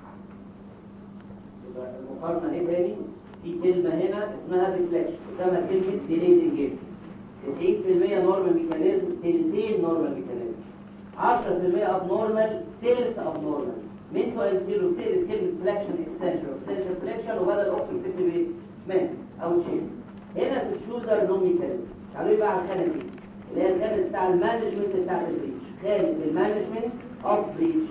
يبقى المقارنه ايه تاني؟ في كلمه هنا اسمها ريفلكشن، قدامها كلمه ديليد انجيج. تسعين في المية نورمال ميكانيزم، تلتين نورمال ميكانيزم. عشرة في المية اب نورمال، تلت اب نورمال. منتو انتيرو بتقلب كلمه فليكشن اكستنشن، اكستنشن فليكشن، وبدل اوكسيد تكتب ايه؟ من او شيء. هنا في الشولدر نو ميكانيزم. تعالوا بقى على الخانه دي اللي هي الخانه بتاع المانجمنت بتاع البريتش، خانه المانجمنت اوف بريتش.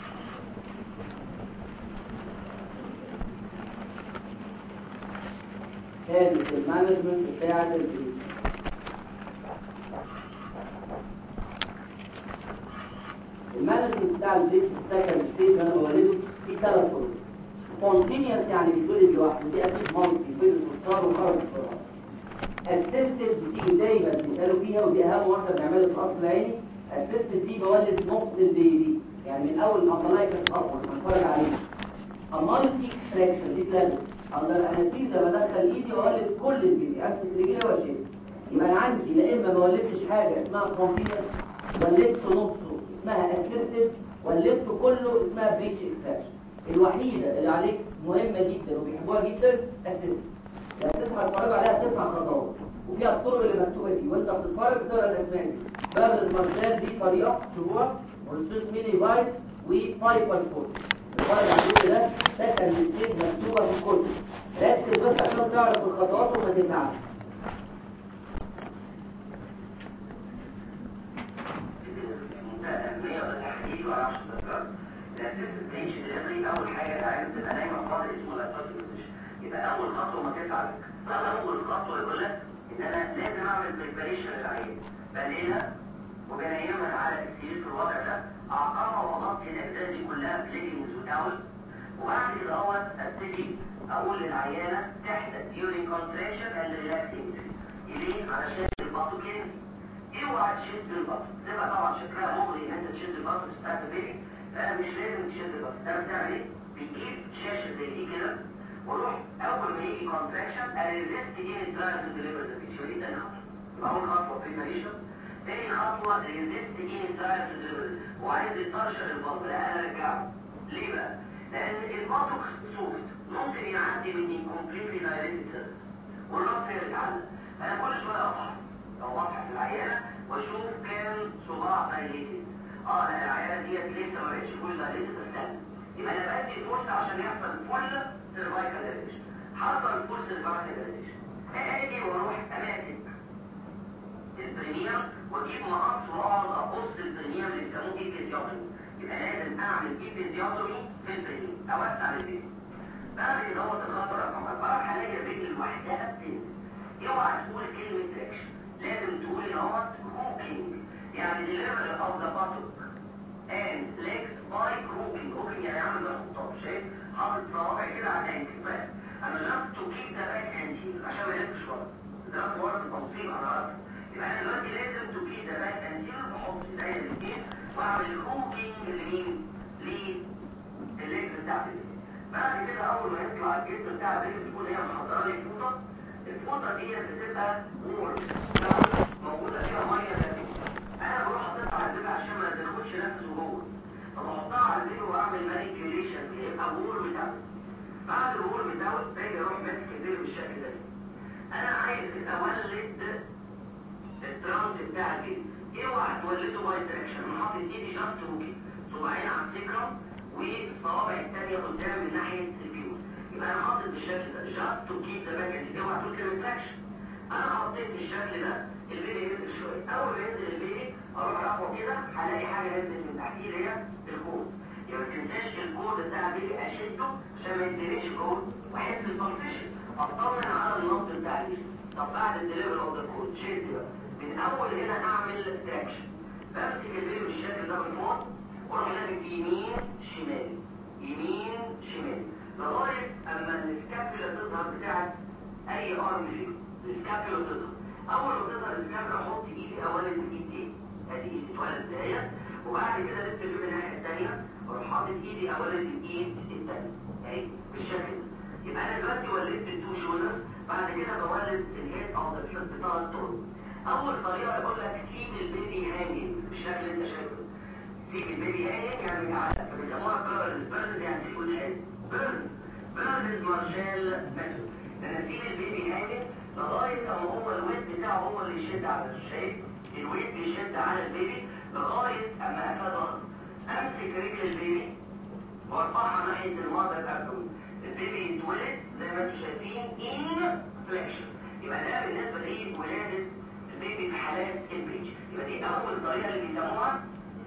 خانه المانجمنت بتاع البريتش. المانجمنت بتاع البريتش السكند ستيج انا بولده في ثلاث طرق. كونتينيوس يعني بيتولد لوحده، دي اكيد مالتي بيتولد صار وخرج بسرعه. اسيستد بتيجي دايما بيسالوا فيها، ودي اهم واحده بنعملها في الاصل العيني. اسيستد دي بولد نص البيبي، يعني من اول الامبلايكس اصلا هنتفرج عليها. امالتي اكستراكشن دي بلازم اقدر انستيزا بدخل ايدي واولد كل البيبي، امسك رجلي واشيل. يبقى انا عندي لا اما ما ولدتش حاجه اسمها كونتينيوس، ولدت نصه اسمها اسيستد، ولدت كله اسمها بريتش اكستراكشن. الوحيده اللي عليك مهمه جدا وبيحبوها جدا اسيستد. يعني تسمع تتفرج عليها تسع خطوات وفيها الطرق اللي مكتوبه دي، وانت بتتفرج بتقرا الاسماء دي. باب المارشال دي طريقه شروع، والسوس ميني بايت وفايف باي فور. الفرق على الجزء ده سكن ستيج مكتوبه في الكتب، ركز بس عشان تعرف الخطوات وما تتعبش. الاسيستنت بريتش ديليفري اول حاجه لازم تبقى نايمه في وضع اسمه لاترال بوزيشن. يبقى اول خطوه ما تسعى لك، اول خطوه يقول لك ان انا لازم اعمل بريباريشن للعين، بنيها وبنيمها على السرير في الوضع ده، اعقمها واغطي الاجزاء دي كلها بليجنز وتاولز، وبعد كده اهوت ابتدي اقول للعيانه تحدث during contraction and relaxing ليه؟ علشان البطن كده اوعى تشد البطن، تبقى طبعا شكلها مغري ان انت تشد البطن بتاعت البيبي، لا مش لازم تشد البطن. ده بتعمل ايه؟ بتجيب شاشه زي دي كده وروح اول ما يجي كونتراكشن اريزيست ايه الدرايف تو ديليفر ذا بيتش. دي تاني خطوه. يبقى اول خطوه بريباريشن، تاني خطوه ريزيست ايه الدرايف تو ديليفر، وعايز يطرشر البلب. لا انا ارجعه. ليه بقى؟ لان الباتوكس سوفت ممكن يعدي من انكمبليتلي دايليتد سيرفيس والراس يرجع لها. انا كل شويه افحص او افحص العيانه واشوف كام صباع دايليتد. اه لا العيانه ديت لسه ما بقتش فول دايليتد، استنى. يبقى انا بدي فرصه عشان يحصل فول سيرفايكال دايليشن. حصل فول سيرفايكال دايليشن، اجي واروح اماسك البرينيوم واجيب مقص واقعد اقص البرينيوم اللي بيسموه ايبيزيوتومي. يبقى لازم اعمل ايبيزيوتومي في البرينيوم، اوسع البرينيوم. بعد دوت الخطوه رقم اربعه هلاقي الرجل لوحدها بتنزل. اوعى تقول كلمه تراكشن، لازم تقول دوت كوكينج، يعني ديليفري اوف ذا باتوك and legs by grouping. grouping يعني عامل زي الخطاط، شايف؟ حاطط صوابعي كده على الانكل بس. انا just to keep the back anterior عشان ما يلفش ورا. ده ورا التوصيل على الارض. يبقى انا دلوقتي لازم to keep the back anterior، بحط ايديا الاثنين واعمل هوكينج لمين؟ للليجز بتاعتي. بعد كده اول ما يطلع الجسم بتاع الرجل تكون هي محضره لي فوطه. الفوطه دي بتبقى وورم موجوده فيها ميه دافيه. انا بروح احطها على الرجل عشان ما تاخدش نفسه جوه، فبحطها على الرجل واعمل مانيبيوليشن يبقى وورم داون. بعد الوورم داون باجي اروح ماسك الرجل بالشكل ده. انا عايز اولد الترانس بتاع الجسم. اوعى تولده باي تراكشن. انا حاطط ايدي جاست هوكي، صباعين على السكرم والصوابع الثانيه قدام من ناحيه الفيوز. يبقى انا حاطط بالشكل ده جاست تو كيب ذا باك. اوعى تقول كلمه تراكشن. انا حطيت بالشكل ده، البيبي ينزل شويه. اول ما ينزل البيبي اروح رافعه كده هلاقي حاجه نزلت من تحتيه اللي هي الكود. يبقى ما تنساش الكود بتاع البيبي اشده عشان ما ينزلش كود واحس بالبلسيشن، اطمن على النبض بتاع البيبي. طب بعد الدليفري اوف ذا كود شد بقى من اول هنا اعمل تراكشن. بمسك البيبي بالشكل ده من فوق واروح لافف يمين شمال يمين شمال لغايه اما السكابولا تظهر بتاعت اي ارم فيه. السكابولا تظهر. اول ما تظهر السكابولا احط ايدي اولا الايد دي، ادي ايدي اتولد دهيت. وبعد كده لف البيبي الناحيه الثانيه واروح حاطط ايدي اولا الايد الثانيه اهي بالشكل ده. يبقى انا دلوقتي ولدت التو شولدرز. بعد كده بولد الهيد او ذا فيوز بتاع الطول. اول طريقه يقول لك سيب البيبي هانجنج بالشكل اللي انت شايفه. سيب البيبي هانجنج يعني قاعده، فبيسموها بيرنز. بيرنز يعني سيبوا الهاد. بيرنز بيرنز مارشال ميثود. انا اسيب البيبي هانجنج لغايه اما هو الويت بتاعه هو اللي يشد على الشايف. الويت بيشد على البيبي لغايه اما اكاد غلط. امسك رجل البيبي وارفعها ناحيه المادر الابدومين. البيبي يتولد زي ما انتم شايفين ان فليكشن. يبقى ده بالنسبه ليه ولاده البيبي في حالات البريتش. يبقى دي اول طريقه اللي بيسموها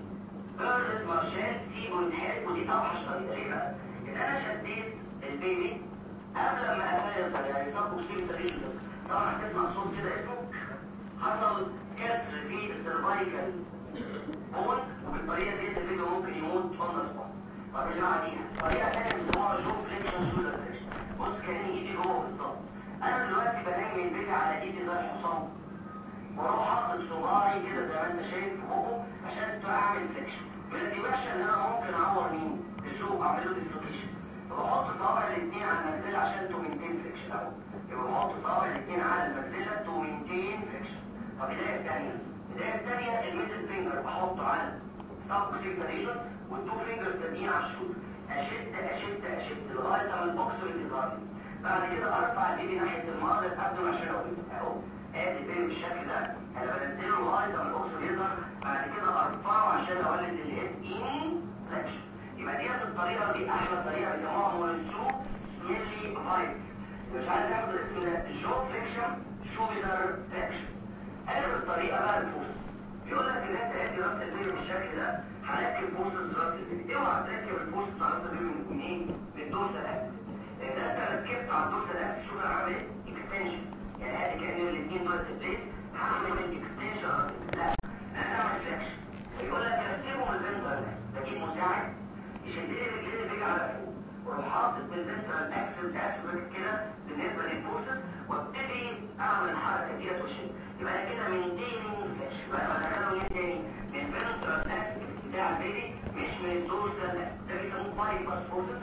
بيرنز مارشال سيب والهاد، ودي اوحش طريقه. ليه بقى؟ ان انا شديت البيبي قبل ما افايز يعني صاب اكسيد تغيير. طبعا هتسمع صوت كده اسمه حصل كسر في السيرفايكال بون، وبالطريقه دي البيبي ممكن يموت اون ذا سبوت. طب اللي بعديها طريقه ثانيه بيسموها جو فليكشن شولدر فليكشن. بص كان ايدي جوه بالظبط. انا دلوقتي بنام البيبي على ايدي زي الحصان واروح حاطط صباعي كده زي ما انت شايف في بقه عشان اعمل فليكشن. ما يبقاش ان انا ممكن اعور مين؟ الجو، اعمل له ديسلوكيشن. فبحط صوابع الاثنين على المجزله عشان تو مينتين فليكشن. اهو يبقى بحط صوابع الاثنين على المجزله تو مينتين فليكشن. طب البدايه الثانيه البدايه الثانيه الميدل فينجر بحطه على سب سيجناليشن والتو فينجرز التانيين على الشوط. اشد اشد اشد لغايه ما البوكسر يظهر. بعد كده ارفع البيبي ناحيه المرض الابدومين عشان اقول اهو ادي البيبي بالشكل ده. انا بنزله لغايه ما البوكسر يظهر. بعد كده ارفعه عشان اولد الهيد ان فليكشن. يبقى ديت الطريقه دي احلى طريقه بيسموها موريسو سميلي فايت. مش عايز اخد الاسم ده جو فليكشن شولدر فليكشن. اخر الطريقه بقى الفوس. يقول لك ان انت ادي راس البيبي بالشكل ده هركب بوسس راس البيبي. اوعى تركب البوسس على راس البيبي من ايه؟ من الدورسال اكسس. لان انت ركبت على الدورسال اكسس شو هعمل ايه؟ اكستنشن. يعني ادي كان الاثنين دول بليس هعمل اكستنشن راس البيبي. لا انا هعمل فليكشن. يقول لك ركبهم الفنترال بجيب مساعد يشد لي رجلين البيبي على فوق واروح حاطط بالفنترال اكسس اسفل كده بالنسبه للبوسس وابتدي اعمل الحركه ديت واشد. يبقى انا كده مينتيننج فليكشن. يبقى انا بدخله منين تاني؟ من الفنترال اكسس بتاع البيبي مش من الدورسال. ده بيسموه باي باس بوسس مش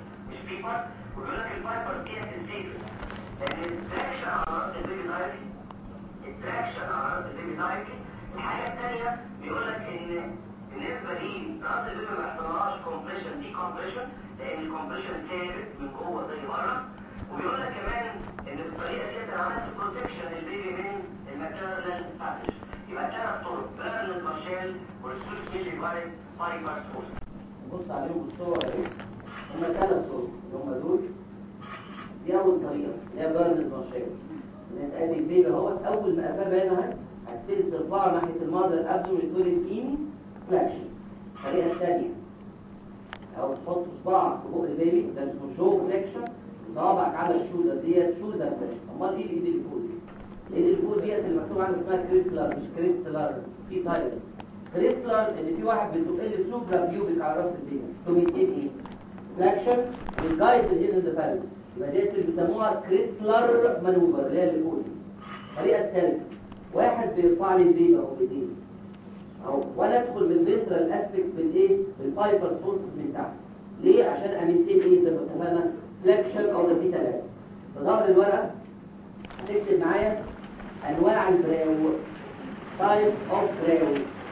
بيبر ويقول لك الفايبر دي الزيرو لان التراكشن على راس البيبي دايركتلي التراكشن على راس البيبي دايركتلي. الحاجه الثانيه بيقول لك ان بالنسبه لي راس البيبي ما يحصلهاش كومبريشن دي كومبريشن لان الكومبريشن ثابت من جوه زي بره. وبيقول لك كمان ان بالطريقه دي انا عملت بروتكشن للبيبي من الماتيريال باسج. يبقى ثلاث طرق بيرنز مارشال والسويس ميلي فايت فايبر فورس. بص عليهم الصور اهي، هم ثلاث طرق اللي هم دول. دي اول طريقه اللي هي بيرنز مارشال، ان ادي البيبي اهوت اول ما قفاه هنا اهي هتبتدي ترفعه ناحيه المادر ابدو وتقول فيني فلاكشن. الطريقه الثانيه او تحط صباعك في بق البيبي ده اسمه جو فليكشن، صوابعك على الشولدر ديت شولدر فليكشن. امال ايه الايد اللي فوق دي؟ الايد اللي فوق ديت اللي مكتوب عنها اسمها كريستلر مش كريستلر في سايلنس. كريستلر اللي في واحد بتقل سوبرا بيوبيك على راس البيبي تقوم يديك ايه؟ فلاكشن والجايد الهيدن ديفالنس. يبقى ديت اللي بيسموها كريستلر مانوفر اللي هي اللي فوق دي. الطريقه الثالثه واحد بيرفع لي البيبي اهو بايديه اهو وانا ادخل من الفينترال اسبكت بالايه؟ بالفايبر فورس من تحت. ليه؟ عشان امنتين ايه زي ما اتفقنا؟ فليكشن او ده في ثلاثه. في ظهر الورقه هتكتب معايا انواع البراو تايب اوف براو.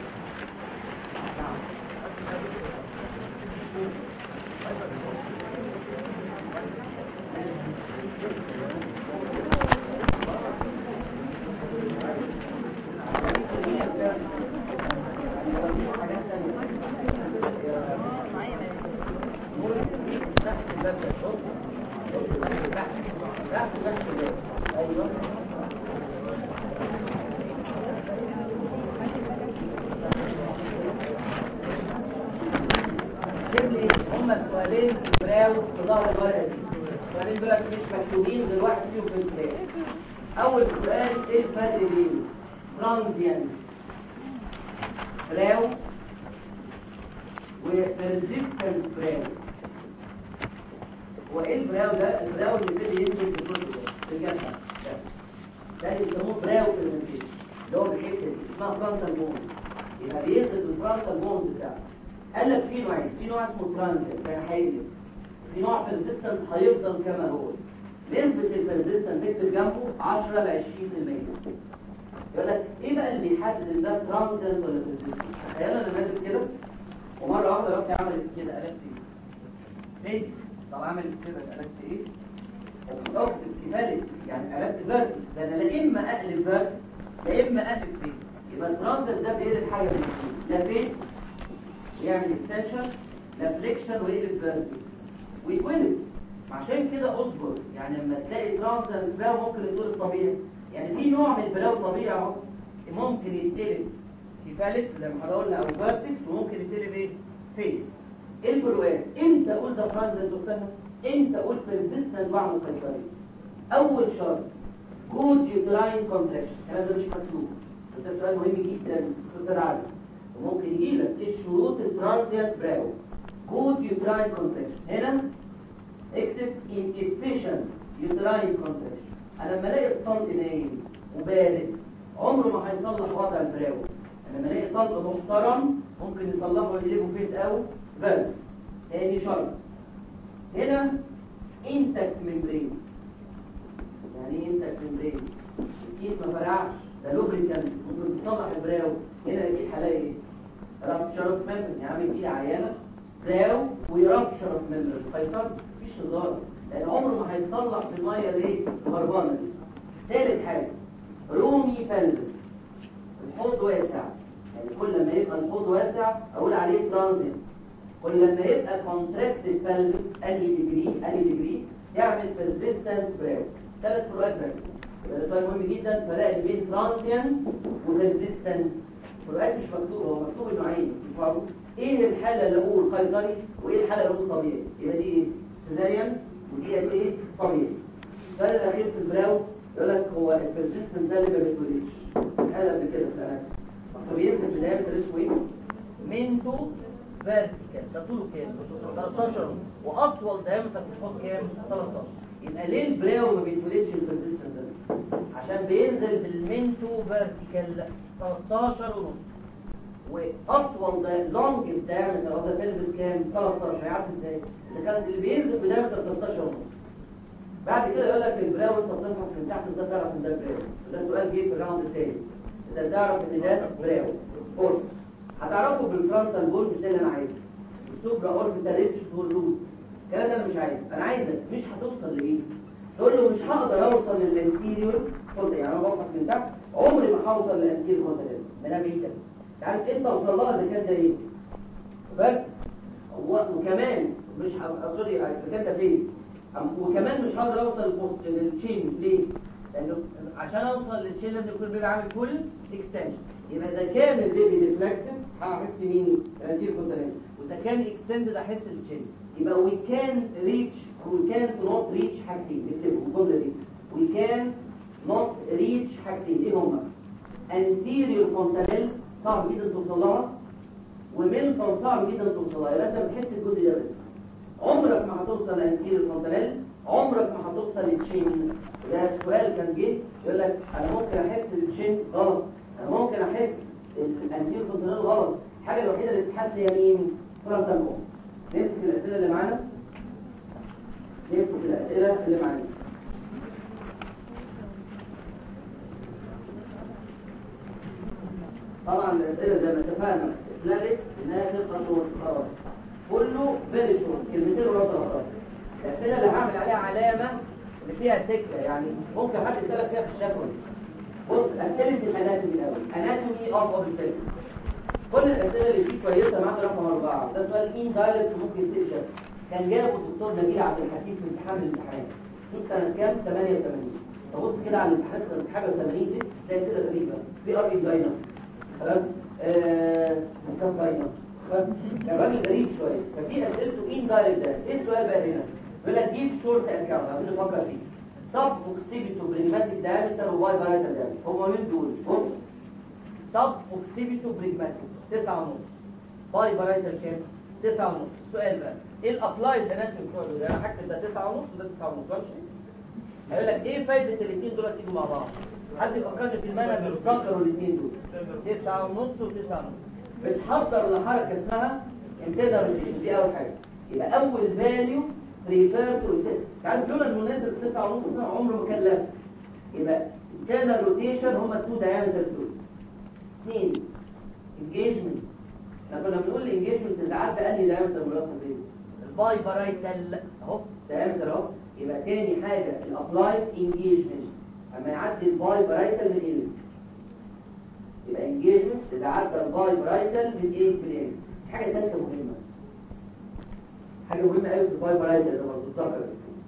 هم السؤالين براو في ظهر الورقه دي. السؤالين دول مش مكتوبين غير واحد فيهم في الكتاب. اول سؤال ايه الفرق بين ترانزيانت براو وريزيستنت براو؟ وايه البراو ده؟ البراو اللي بيبتدي ينزل في الجزء ده في الجبهه ده اللي بيسموه براو برزنتيشن اللي هو بالحته دي اسمها فرونتال بونز. يبقى بينزل الفرونتال بونز بتاعه. قال لك في نوعين، في نوع اسمه ترانزيت يعني هيقلب، في نوع بيرزيستنت هيفضل كما هو. نسبة البيرزيستنت نكتب جنبه عشرة ل عشرين بالمية. يقول لك ايه بقى اللي بيحدد ان ده ترانزيت ولا بيرزيستنت؟ تخيل انا نازل كده ومره واحده رحت عملت كده قلبت ايه؟ فيس. طب عملت كده قلبت ايه؟ اوكسيد كفالت يعني قلبت فيرتكس. ده انا لا اما اقلب فيرتكس لا اما اقلب فيس. يبقى الترانزيت ده بيقلب حاجه من الاثنين، لا فيس يعمل اكستنشن لا فليكشن ويقلب فيرتكس ويتولد. عشان كده اصبر يعني لما تلاقي ترانزيت براو ممكن يطول الطبيعي. يعني في نوع من البراو طبيعي اهو ممكن يتقلب كفالت زي ما هقولها او فيرتكس وممكن يتقلب ايه؟ فيس. ايه الفروقات؟ امتى اقول ده ترانزيت وسنه؟ امتى اقول بيرزيستنت بعمل قيصريه؟ اول شرط جود يوتراين كونتراكشن. الكلام ده مش مكتوب بس ده سؤال مهم جدا في العالم وممكن يجي لك ايه شروط الترانزيت براو؟ جود يوتراين كونتراكشن. هنا اكتب inefficient يوتراين كونتراكشن. انا لما الاقي الطلق نايم وبارد عمره ما هيصلح وضع البراو. انا لما الاقي طلق محترم ممكن يصلحه ويقلبه فيس او فالف. تاني شرط هنا انتكت ممبرين. يعني ايه انتكت ممبرين؟ الكيس ما فرقعش ده لوبريكانت ممكن تصلح البراو. هنا اكيد هلاقي ايه؟ رابشر اوف ممبرين. يعني عامل ايدي عيانه براو ورابشر اوف ممبرين قيصر مفيش هزار لان عمره ما هيتصلح بالميه الايه؟ الخربانه دي. ثالث حاجه رومي فالفس. الحوض واسع يعني كل ما يبقى الحوض واسع اقول عليه ترانزيت. كل لما يبقى كونتراكتد فالفس انهي ديجري انهي ديجري يعمل بيرزيستنت براو. ثلاث فروقات بس. ده سؤال مهم جدا. فرق بين ترانزيانت وبيرزيستنت. فروقات مش مكتوبه هو مكتوب النوعين مش معروف. ايه الحاله اللي اقول قيصري وايه الحاله اللي اقول طبيعي؟ يبقى دي ايه؟ سيزاريان ودي ايه؟ طبيعي. السؤال الاخير في البراو يقول لك هو البيرزيستنت ده اللي ما بيتولدش. قال قبل كده في الاناتومي اصل بينزل في الدايمتر اسمه ايه؟ منتو فيرتيكال. ده طوله كام؟ تلتاشر واطول دايمتر في الحوض كام؟ تلتاشر. يبقى ليه البراو ما بيتولدش البيرزيستنت ده؟ عشان بينزل بالمنتو فيرتيكال تلتاشر ونص. واطول ده لونجست دايمتر اوف ذا بلفس كام؟ تلتاشر. هيعرف ازاي؟ اذا كان اللي بينزل بدايمتر تلتاشر ونص. بعد كده يقول لك البراو انت بتفحص من تحت ازاي تعرف ان ده براو. ده سؤال جه في الراوند الثاني. ازاي تعرف ان ده براو؟ قول هتعرفه بالفرونتال بول مش ده اللي انا عايزه. السوبرا اوربيتال ريتش والروت. الكلام ده انا مش عايزه. انا عايزك مش هتوصل لايه؟ تقول له مش هقدر اوصل للانتيريور خد يعني انا بفحص من تحت عمري ما هوصل للانتيريور خد ده انا بعيد. عارف انت وصل لها اذا كان ده ايه؟ بس وكمان مش ه... سوري اذا كان ده فيس وكمان مش هقدر اوصل للتشين. ليه؟ لانه عشان اوصل للتشين لازم يكون البيبي عامل كل اكستنشن. يبقى اذا كان البيبي ديفلكسيف هحس مين؟ الانتيريور كونتيننت. واذا كان اكستندد احس التشين. يبقى وي كان ريتش وي كان نوت ريتش حاجتين. اكتبوا الجمله دي. وي كان نوت ريتش حاجتين. ايه هما؟ انتيريور كونتيننت صعب جدا توصل لها ومنطقه صعب جدا توصل لها. يبقى انت بتحس الجزء ده بس. عمرك ما هتوصل لانتيريور كونتيننت، عمرك ما هتوصل للتشين. ده السؤال كان جه يقول لك انا ممكن احس التشين غلط، انا ممكن احس الانتيريور كونتيننت غلط. الحاجه الوحيده اللي بتتحس هي مين؟ فرونتال بون. نمسك الاسئله اللي معانا. نمسك الاسئله اللي معانا. طبعا الاسئله زي ما اتفقنا اتلغت انها تبقى شورت خلاص. كله فيري شورت كلمتين ورا بعض. الاسئله اللي هعمل عليها علامه اللي فيها تكه يعني ممكن حد يسالك فيها في الشفوي. بص اسئله الاناتومي الاول. اناتومي اوف اوبستكل. كل الاسئله اللي فيه كويسه معانا رقم اربعه. ده سؤال ان دايركت ممكن يصير شفوي. كان جابه الدكتور نبيل عبد الحكيم في امتحان الامتحان. شوف سنه كام؟ ثمانية وثمانين. فبص كده على الامتحان سنه حاجه ثمانين دي تلاقي اسئله غريبه. في ار داينامو خلاص ااا مكان باينه بس الراجل غريب شويه. ففي اسئلته ان دايركت. ده ايه السؤال بقى هنا؟ بيقول لك جيب شورت اكاونت عايزين نفكر فيه. سب اوكسيبيتو بريجماتيك دايمتر وواي بارايتال دايمتر. هم مين دول؟ بص سب اوكسيبيتو بريجماتيك تسعة ونص. باي بارايتال كام؟ تسعة ونص. السؤال بقى ايه الابلايد اناتومي بتوع ده؟ انا هكتب ده تسعة ونص وده تسعة ونص وامشي. هيقول لك ايه فايده الاثنين دول يجوا مع بعض؟ حد يفكرني في المنهج بيفكروا الاثنين دول. تسعة ونص وتسعة ونص. بتحضر لحركه اسمها انتدر روتيشن. دي اول حاجه. يبقى اول فاليو ريفير تو عارف لولا المناسب تسعة ونص ده عمره ما كان لف. يبقى انتدر روتيشن هما التو دايمتر دول. اثنين انجيجمنت. احنا كنا بنقول الانجيجمنت اللي عدى انهي دايمتر مرصد ايه؟ الباي بارايتال اهو دايمتر اهو. يبقى تاني حاجه الابلايد انجيجمنت اما يعدي الباي برايتال من ايه؟ يبقى انجيجمنت اذا عدى الباي برايتال من ايه؟ من ايه؟ حاجه ثالثه مهمه. حاجه مهمه قوي في الباي برايتال ده برضه اتذكر.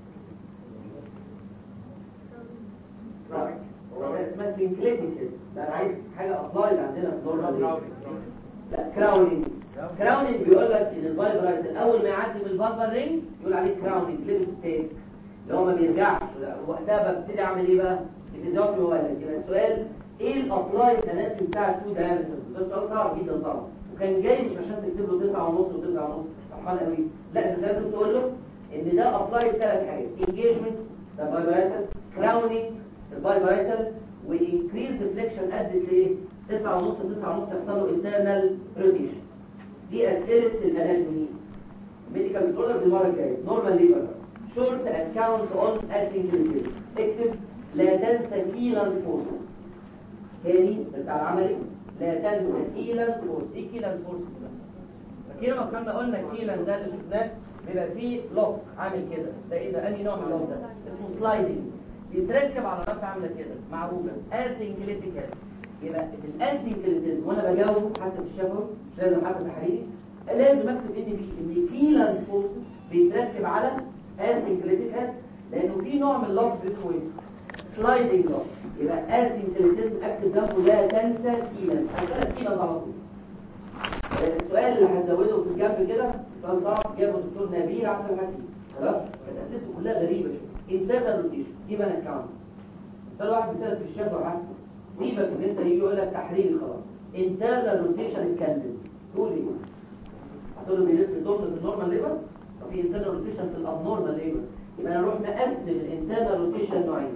هو ده اسمها سينكليتنج كده. ده انا عايز حاجه ابلايد عندنا في نورمال. لا كراونينج. كراونينج بيقول لك ان الباي برايتال اول ما يعدي من الفالفر رينج يقول عليه كراونينج ليفل تاني. اللي هو ما بيرجعش وقتها ببتدي اعمل ايه بقى؟ اتزاوج وولد. يبقى السؤال ايه الابلايد اناتومي بتاع التو دايمترز؟ ده سؤال صعب جدا طبعا وكان جاي مش عشان تكتب له تسعة ونص و9 ونص فرحان قوي. لا انت لازم تقول له ان ده ابلايد ثلاث حاجات. انجيجمنت ده باي برايتال، كراونينج الباي برايتال، وانكريز ديفليكشن ادت لايه؟ تسعة ونص و9 ونص يحصل له انترنال روتيشن. دي اسئله الاناتومي. ميديكال بتقول لك المره الجايه نورمال ليبر شورت اكاونت اون اسينكريتيز. اكتب لا تنسى كيلان فورس. تاني بتاع العملي لا تنسى كيلان فورس. ايه كيلان فورس ده؟ فاكر لما كنا قلنا كيلان ده اللي شفناه بيبقى فيه لوك عامل كده. ده ايه ده؟ انهي نوع من اللوك ده؟ اسمه سلايدنج. بيتركب على راس عامله كده معروفه اسينكريتيكال. يبقى الاسينكريتيز وانا بجاوب حتى في الشفوي مش لازم حتى تحريري لازم اكتب ان في ان كيلان فورس بيتركب على اسينكريتيكال لانه في نوع من اللوك اسمه ايه؟ سلايدنج لوك. يبقى اسينكريتيز اكتب جنبه لا تنسى كيلان. هنسال كيلان على طول. السؤال اللي هنزوده في الجنب كده سؤال صعب جابه الدكتور نبيل عبد الحكيم. خلاص؟ كانت اسئلته كلها غريبه شويه. انترنال روتيشن يبقى انا كاونت. ده واحد بيسالك في الشفا حتى سيبك ان انت يجي يقول لك تحريري خلاص. انترنال روتيشن اتكلم تقول ايه؟ هتقول له بيلف ضمن في النورمال ليبر وفي انترنال روتيشن في الابنورمال ليبر. يبقى نروح نقسم الانترنال روتيشن نوعين.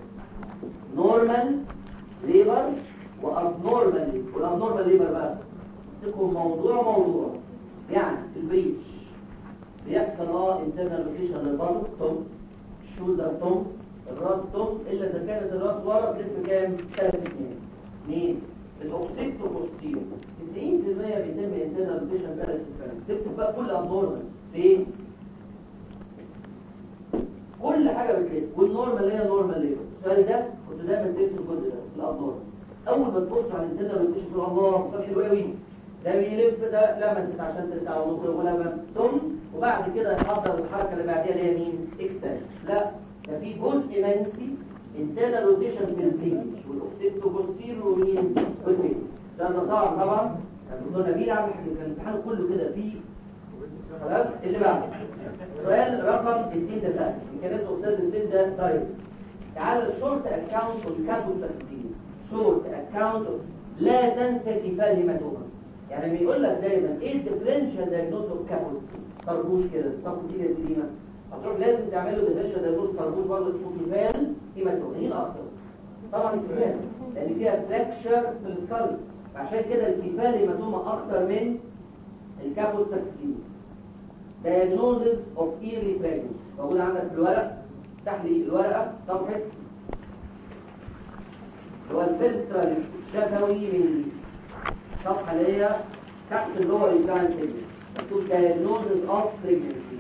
نورمال ليبر وابنورمال ليبر. والابنورمال ليبر بقى لكم موضوع موضوع. يعني البريتش بيحصل اه انترنال روتيشن للبطن توم، الشولدر توم، الراس توم، الا اذا كانت الراس ورا بتلف كام؟ ثلاثة اثنين اثنين. الاوكسيتو بوستيريور تسعين بالمية بيتم انترنال روتيشن ثلاث فرق. تكتب بقى كل ابنورمال فيس، كل حاجه بتلف، والنورمال اللي هي نورمال ليفل. السؤال ده كنت دايما تكتب الجزء ده في الابنورمال. اول ما تبص على الانترنال روتيشن تقول الله ده حلو قوي، ده بيلف، ده لمست عشان تسعة ونص ولا توم، وبعد كده يحضر الحركه اللي بعديها اللي هي مين؟ اكستنشن. لا، ده في جزء منسي انترنال روتيشن في البريتش والاوكسيتو بوستيريور ومين؟ والفيس. ده ده صعب طبعا. الدكتور نبيل عامل كان الامتحان كله كده فيه. خلاص اللي بعده سؤال رقم اثنين ده سهل. امكانيات استاذ السن ده دايركت. تعالى الشورت اكاونت والكابو تفسير. شورت اكاونت لا تنسى كفايه هيماتوما. يعني بيقول لك دايما ايه الديفرنشال دايجنوز اوف كابو؟ طربوش كده صف كتير يا سليمه. هتروح لازم تعمل له ديفرنشال دايجنوز طربوش برضه اسمه كفايه هيماتوما. مين اكتر؟ طبعا الكفايه لان فيها فراكشر في السكال، عشان كده الكفايه هيماتوما اكتر من الكابو تفسير. diagnosis of early pregnancy موجود عندك في الورق. افتح لي الورقه صفحه هو الفلتر الشفوي من الصفحه اللي هي تحت اللور يوتراين سيجمنت مكتوب diagnosis of pregnancy.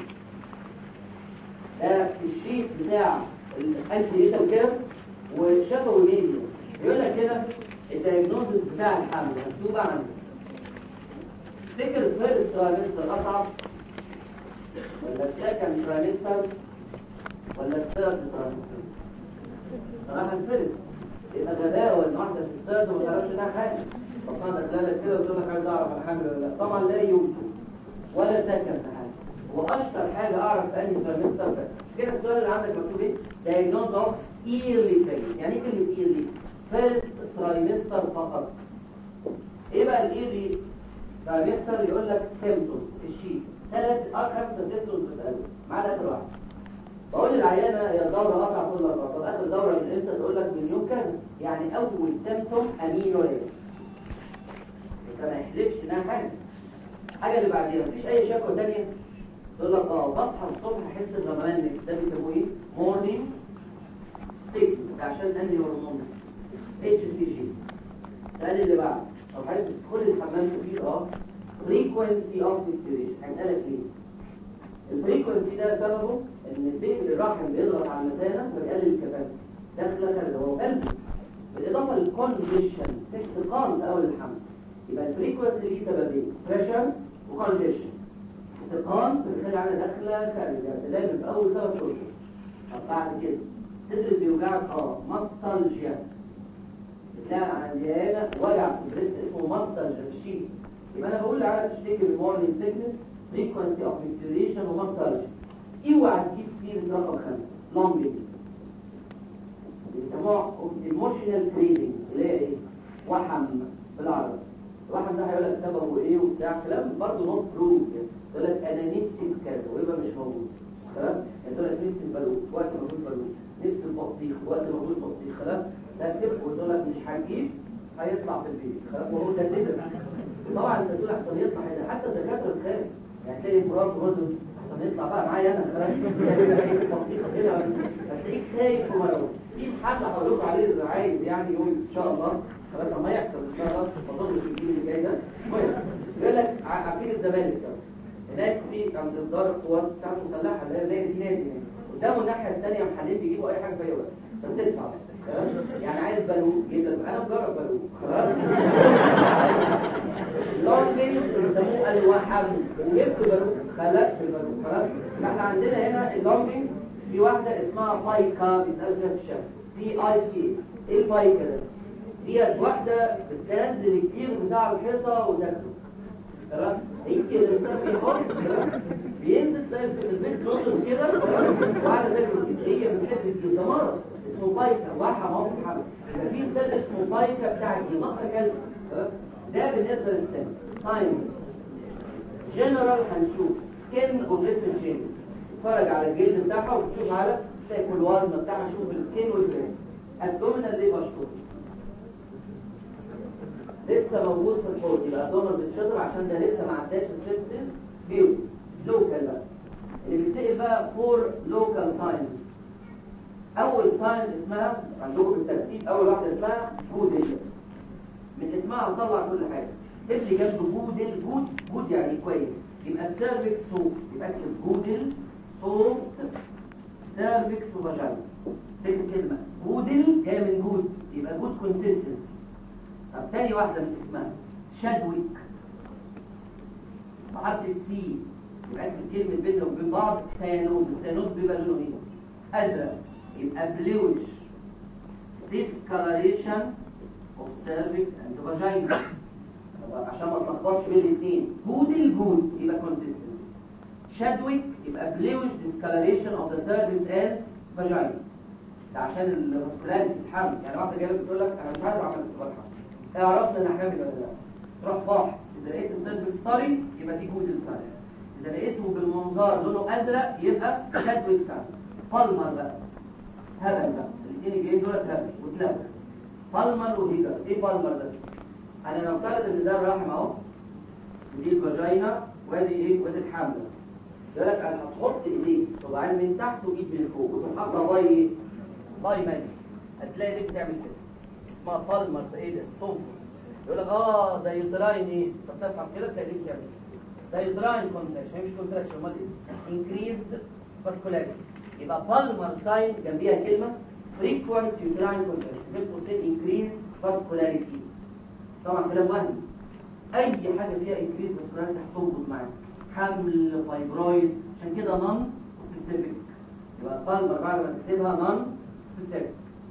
ده الشيت بتاع الانتي كده وشفوي ميديا بيقول لك كده الدايجنوزس بتاع الحمل مكتوب عندك. تفتكر الفيرست ترايمستر اصعب ولا السكند ترايمستر ولا الثيرد ترايمستر؟ صراحه الفيرست. يبقى غباوه ان واحده في الثيرد وما تعرفش انها حاجه. فطبعا تلاقي كده وتقول لك عايز اعرف الحمل ولا لا. طبعا لا يمكن ولا سكند حاجه. واشطر حاجه اعرف انهي ترايمستر بس. كده السؤال اللي عندك مكتوب ايه؟ دايجنوز اوف ايرلي بريجنسي. يعني ايه كلمه ايرلي؟ فيرست ترايمستر فقط. ايه بقى الايرلي ترايمستر؟ يقول لك سيمبتومز الشيت ثلاث اه خمسه سيمبتومز بساله مع اخر واحد. بقول للعيانه هي الدوره قطع كل اربعه. طب اخر دوره من امتى؟ تقول لك من يوم كذا. يعني اول سيمبتوم امينوريا. انت ما يحلفش انها حاجه. الحاجه اللي بعديها مفيش اي شكوى ثانيه. تقول لك اه بصحى الصبح احس بغمان. ده بيسموه ايه؟ مورنينج سيكنس. عشان انهي هرمون اتش سي جي. السؤال اللي بعده طب عايز تدخل الحمام كتير اه frequency of menstruation. هنسالك ليه؟ الفريكونسي ده سببه ان البيبي الرحم بيضغط على المثانه فبيقلل الكباسيتي داخل خارج هو قلبه، بالاضافه للكونجيشن اختقان في اول الحمل. يبقى الفريكونسي ليه سببين بريشر وكونجيشن. اختقان بتخلي على داخله خارج لازم في اول ثلاث اشهر. طب بعد كده صدرك بيوجعك اه ماستالجيا. بتلاقي عندي هنا وجع في البريست اسمه ماستالجيا في الشيت. يبقى انا بقول لعيال تشتكي من مورنينج سيكنس frequency of menstruation وماستالجيا. اوعى تجيب سيره رقم خمسه لونج بيسموها ايموشنال كريزنج اللي هي ايه؟ وحم بالعربي. الوحم ده هيقول لك سببه ايه وبتاع كلام برضه نوت بروف. يقول لك انا نفسي في كذا ويبقى مش موجود. خلاص؟ يقول لك نفسي البلوط وقت موجود بلوط، نفسي البطيخ وقت موجود بطيخ. خلاص؟ ده كده ويقول لك مش هتجيب هيطلع في البيت. خلاص؟ وهو ده كده. طبعا انت تقول احسن يطلع هنا حتى الدكاتره بتخاف. يعني تلاقي مرات برضه احسن يطلع بقى معايا انا. خلاص؟ هتلاقيك خايف ومرعوب. في حل هقول لكم عليه اللي عايز يعني يقول ان شاء الله. خلاص ما يحصل ان شاء الله فضل في الجيل اللي جاي ده. المهم يقول لك عارفين الزمالك هناك في عند الدار القوات بتاعته مسلحه اللي هي زي دي نادي يعني. قدامه الناحيه الثانيه محلين بيجيبوا اي حاجه في اي وقت بس ادفع. يعني عايز بلوك جدا انا مجرب بلوك. خلاص لونجين بيسموه الوحم وجبت بلوك خلقت البلوك. خلاص احنا عندنا هنا اللونجين في واحده اسمها بايكا بيسالوا فيها في الشارع في اي سي. ايه البايكا ده؟ ديت واحده بتنزل الكير بتاع الحيطه وتاكله. تمام؟ يمكن الانسان بيحط بينزل زي في البيت نص كده وقاعده تاكل. هي بتحب الدمار اسمه بايكا وحم اهو في الحمل. يبقى في مثال اسمه بايكا بتاع دي نقص كالسيوم. ده بالنسبه للسن. ساينس جنرال هنشوف سكين اوبريشن تشينج. اتفرج على الجلد بتاعها وتشوف على تاكل الوزن بتاعها. شوف السكين والبرين. ابدومينال ليه مشهور لسه موجود في الحوض، يبقى ابدومينال بتشطر عشان ده لسه ما عداش السيبسيس فيو لوكال بقى. اللي بيتسال بقى فور لوكال ساينز. اول ساين اسمها عندكم بالترتيب، اول واحده اسمها جودل. من اسمها هنطلع كل حاجه. اللي جنب جودل، جود جود يعني كويس، يبقى السيرفكس صوت، يبقى اكتب جودل صوت سيرفكس وفاجينا. تكتب كلمه جودل جايه من جود، يبقى جود كونسيستنس. طب تاني واحده من اسمها شادويك بحرف السي، يبقى اكتب كلمه بيننا وبين بعض سيانوز. السيانوز بيبقى لونه ايه؟ ازرق، يبقى بلوش discoloration of cervix and vagina. عشان ما تلخبطش بين الاثنين. جودل جود يبقى consistent. شادويك يبقى بلوش discoloration of the cervix and vagina. ده عشان الفاسكولاريتي الحمل. يعني واحده جايه بتقول لك انا مش عارف اعمل اختبار حمل، عرفنا ان حامل ولا لا؟ تروح فاحص، اذا لقيت السيرفكس طري يبقى دي جودل ساين، اذا لقيته بالمنظار لونه ازرق يبقى شادويك ساين. بالمر بقى هبل بقى، الاثنين الجايين دول هبل وتلوث. بالمر وهيجر. ايه بالمر ده؟ انا نفترض ان ده الرحم اهو، ودي الفاجينا، وادي ايه؟ وادي الحمل. يقول لك انا هتحط ايديك صباعين من تحت وايد من فوق وتقوم حاطه باي ايه؟ باي ماني. هتلاقي ايديك بتعمل كده، اسمها بالمر. ايه ده؟ تنفر. يقول لك اه ده يوتراين ايه؟ طب تفهم كده تلاقي ايديك بتعمل كده، ده يوتراين كونتراكشن، مش كونتراكشن، امال ايه؟ انكريزد فاسكولاريتي. يبقى بالمر ساين جنبيها كلمه frequent uterine contraction، بين قوسين increased vascularity. طبعا كلام وهمي، اي حاجه فيها increased vascularity هتنقض معاك، حمل، فايبرويد، عشان كده نون سبيسيفيك. يبقى بالمر بعد ما تكتبها نون سبيسيفيك.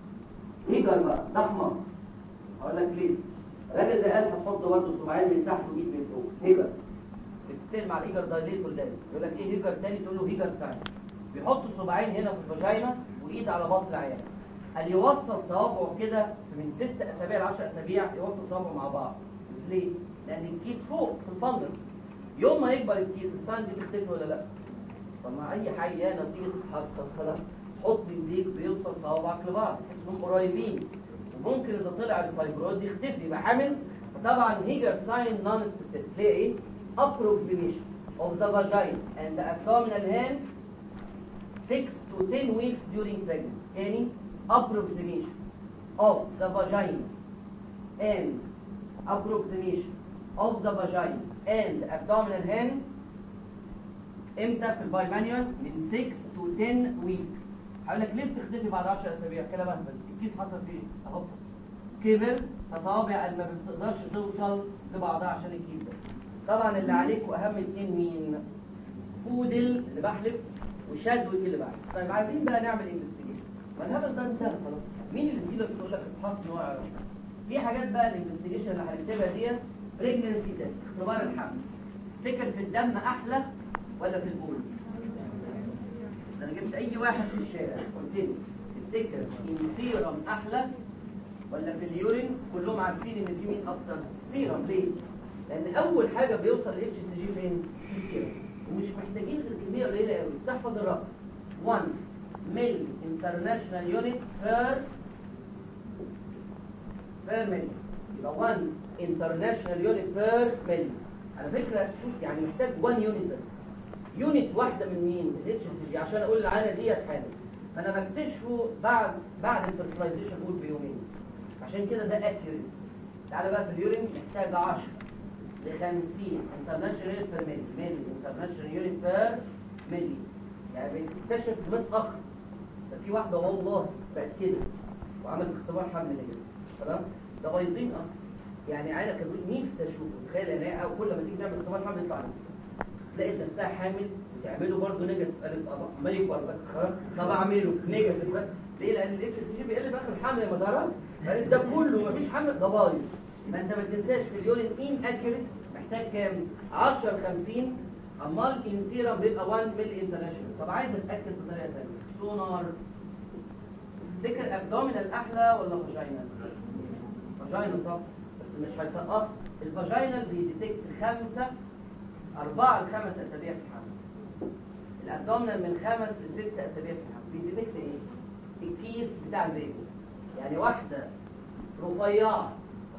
هيجر بقى ده احمر، هقول لك ليه. الراجل ده قال هتحط برضه صباعين من تحت وايد من فوق. هيجر بتتسال مع الهيجر دايليتور ده، يقول لك ايه هيجر تاني؟ تقول له هيجر ساين. بيحط صباعين هنا في الفاجينا وايد على بطن العيان، قال يوصل صوابعه كده من ست اسابيع ل عشر اسابيع، يوصل صوابعه مع بعض. ليه؟ لان الكيس فوق في الفندس، يوم ما يكبر الكيس الساين دي تختفي ولا لا؟ طب ما اي حيانه تيجي تتحسس خلاص، حط ايديك بيوصل صوابعك لبعض تحسهم قريبين، وممكن اذا طلع الفايبرويد يختفي يبقى حامل. فطبعا هيجر ساين نون سبيسيفيك. ليه ايه؟ approximation of the vagina and the abdominal hand six to ten weeks during pregnancy. يعني approximation of the vagina and approximation of the vagina and abdominal hand امتى في البايمانيوال؟ من six to ten weeks. هقول لك ليه بتختفي بعد عشر اسابيع؟ كلام اهبل. الكيس حصل فيه اهو كبر، فصوابع ما بتقدرش توصل لبعضها عشان الكيس ده. طبعا اللي عليكم اهم اتنين مين؟ فودل اللي بحلف وشادويك اللي بعد. طيب عايزين بقى نعمل انفستيجيشن، ما الهبل ده انتهى خلاص. مين اللي بيجي لك يقول لك افحص ان هو يعرف؟ في حاجات بقى الانفستيجيشن اللي هنكتبها ديت بريجننسي تيست، اختبار الحمل. تفتكر في الدم احلى ولا في البول؟ انا جبت اي واحد في الشارع قلت له تفتكر السيرم احلى ولا في اليورين؟ كلهم عارفين ان في مين اكتر؟ سيرم. ليه؟ لان اول حاجه بيوصل الاتش سي جي فين؟ في السيرم، ومش محتاجين غير كميه قليله قوي. تحفظ الرقم واحد ملي انترناشونال يونت بير بير ملي، يبقى واحد انترناشونال يونت بير ملي. على فكره شوف يعني محتاج واحد يونت بس، يونت واحده من مين؟ الاتش سي جي، عشان اقول العينه ديت حامل. فانا بكتشفه بعد بعد الفيرتلايزيشن قول بيومين، عشان كده ده اكيوريت. تعالى بقى في اليورين محتاج عشرة ل خمسين انترناشونال يونت بير ملي، ملي انترناشونال يونت بير ملي، يعني بتكتشف متاخر. ففي واحده والله بقت كده وعملت اختبار حمل كده، تمام؟ ده بايظين اصلا. يعني عينه كانت بتقول نفسي اشوفه، تخيل ان هي كل ما تيجي تعمل اختبار حمل يطلع لقيت نفسها حامل وتعمله برضه نيجاتيف. قالت اه عمال يكبر بقى خلاص، طب اعمله نيجاتيف بقى. ليه؟ لان الاتش سي جي بيقل في اخر الحمل يا مدارة. قالت ده كله مفيش حمل، ده بايظ. ما انت ما تنساش في اليورين ان اكيوريت محتاج كام؟ عشرة ل خمسين، امال ان سيرم بيبقى واحد ملي انترناشونال. طب عايز اتاكد بطريقه ثانيه، سونار. تفتكر ابدومينال احلى ولا فاجينال؟ فاجينال طبعا، بس مش هيسقط. الفاجينال بيديتكت خمسه أربعة لخمس أسابيع في الحمل. الأبدومينال من خمس لست أسابيع في الحمل. بيديتكت إيه؟ الكيس بتاع البيبي. يعني واحدة رفيعة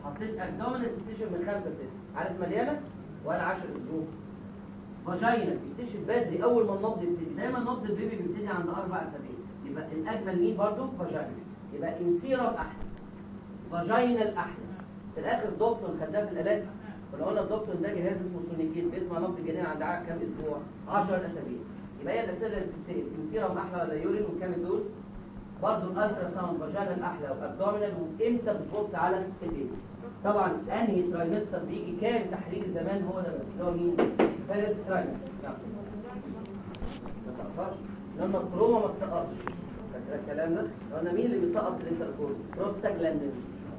حطيت ابدومينال تكتشف من خمسة ستة، عارف مليانه ولا عشرة اسبوع. فاجينا بيكتشف بدري اول ما النبض يبتدي، دايما نبض البيبي بيبتدي عند اربع اسابيع، يبقى الاجمل مين برضه؟ فاجينا. يبقى انسيرم احلى، فاجينال احلى. في الاخر دكتور خداه في الالات، ولو قلنا الدكتور ده جهاز اسمه سونيكيت بيسمع نبض الجنين عند كام اسبوع؟ عشرة اسابيع. يبقى هي الاسئله اللي بتتسال انسيرم احلى ولا يورين وكام الدوز؟ برضه الالترا ساوند فاجينال احلى وابدومينال، وامتى بتبص على البيبي؟ طبعا انهي ترايمستر بيجي كام تحليل زمان هو ده بس اللي هو مين؟ فيرست ترايمستر. نعم. ما تسقطش لما الكروما ما تسقطش. فاكر الكلام ده؟ قلنا مين اللي بيسقط الانتركورس؟ بروستاجلاندين.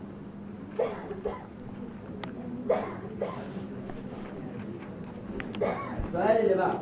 السؤال اللي بعده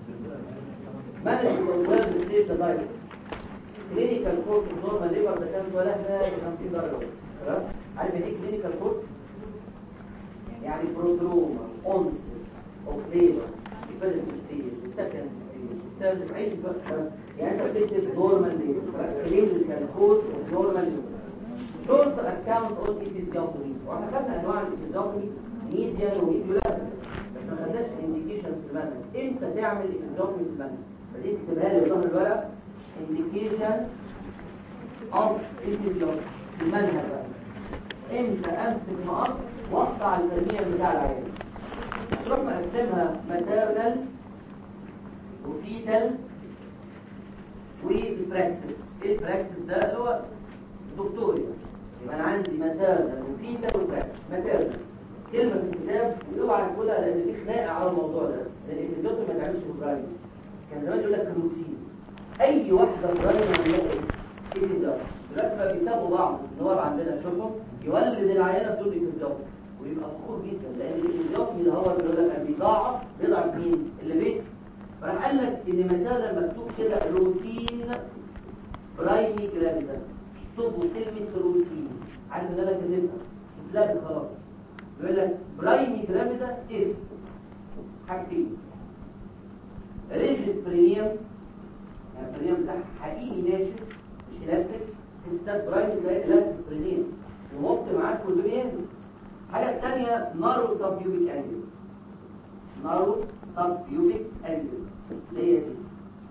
مانج كونسيرن ستيت دايت كلينيكال كورس نورمال ليبر ده كام ولا خمسين درجه. خلاص عارف يعني ايه كلينيكال كورس؟ يعني برودروما اونس اوف ليبر فيرست ستيج سكند ستيج ثيرد عيد بقى. يعني انت بتكتب نورمال ليبر كلينيكال كورس اوف نورمال ليبر شورت اكاونت اون ايفيزيوتومي. واحنا خدنا انواع الايفيزيوتومي ميديان وميديولار بس ما خدناش الانديكيشن في المنهج. امتى تعمل ايفيزيوتومي في المنهج؟ فدي تكتبها لي ظهر الورق انديكيشن اوف ايفيزيوتومي في المنهج بقى. امتى امسك مقص واقطع الترميم بتاع العيان؟ تروح مقسمها ماتيرنال وفيتال وبراكتس. ايه البراكتس ده؟ اللي هو دكتوري. يبقى انا عندي ماتيرنال وفيتال وبراكتس. ماتيرنال كلمه في الكتاب واوعى تقولها لان في خناقه على الموضوع ده، لان الفيزيوتومي ما تعملش برايم. كان زمان يقول لك روتين اي واحده برايم هنلاقي ايه ده. دلوقتي بقى بيسابوا بعض النواب عندنا شوفهم يولد العيانه بدون ايفيزيوتومي ويبقى فخور جدا لان الايفيزيوتومي اللي هو بيقول لك بيضاعف بيضعف مين؟ اللي بيه. فراح قال لك ان مثلا مكتوب كده روتين برايمي جرافيدا. اشطبوا كلمه روتين. عارف ان انا كاتبها لا خلاص. بيقول لك برايمي جرافيدا اف حاجتين ريجيد برينيوم، يعني البرينيوم بتاعها حقيقي ناشف مش الاستيك. تستات برايمي زي الاستيك برينيوم ومط معاك كل ينزل. الحاجه الثانيه نارو سب بيوبيك انجل. نارو سب بيوبيك انجل اللي هي دي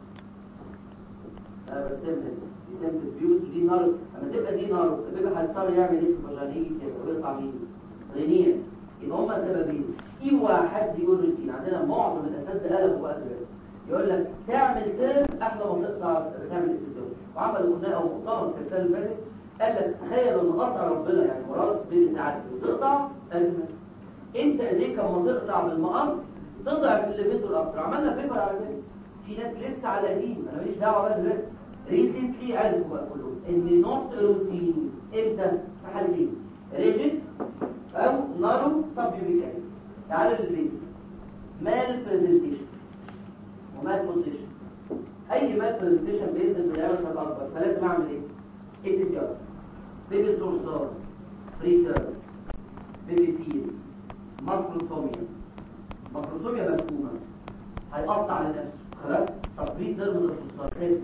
انا برسمها دي سمبل بيوت دي نارو. لما تبقى دي نارو البيبي هيضطر يعمل ايه في الفاجينا كده ويقطع مين؟ غنيا. يبقى هما سببين. ايوه حد يقول روتين. عندنا معظم الاساتذه قلبوا بقى دلوقتي يقول لك تعمل ترم احلى ما تقطع تعمل اكسسوار. وعملوا خناقه ومؤتمر في السنه اللي فاتت قال لك تخيل ان قطع ربنا يعني وراث بين تعدي وتقطع ازمه. انت ايديك اما تقطع بالمقص تضعف الليفيتور اكتر. عملنا بيبر على كده. في ناس لسه على قديم انا ماليش دعوه بقى دلوقتي. ريسنتلي عرفوا بقى كلهم ان نوت روتين امتى؟ في حالتين ريجيد او نارو سبيوبيكال. تعالوا للبيت مال برزنتيشن ومال بوزيشن. اي مال برزنتيشن بينزل بالعيار الاكبر فلازم اعمل ايه؟ اكتسيار بيبي زورزار بريتر بيبي فيل ماكروسوميا. ماكروسوميا مفهومه هيقطع لنفسه خلاص. طب بريتر وزورزار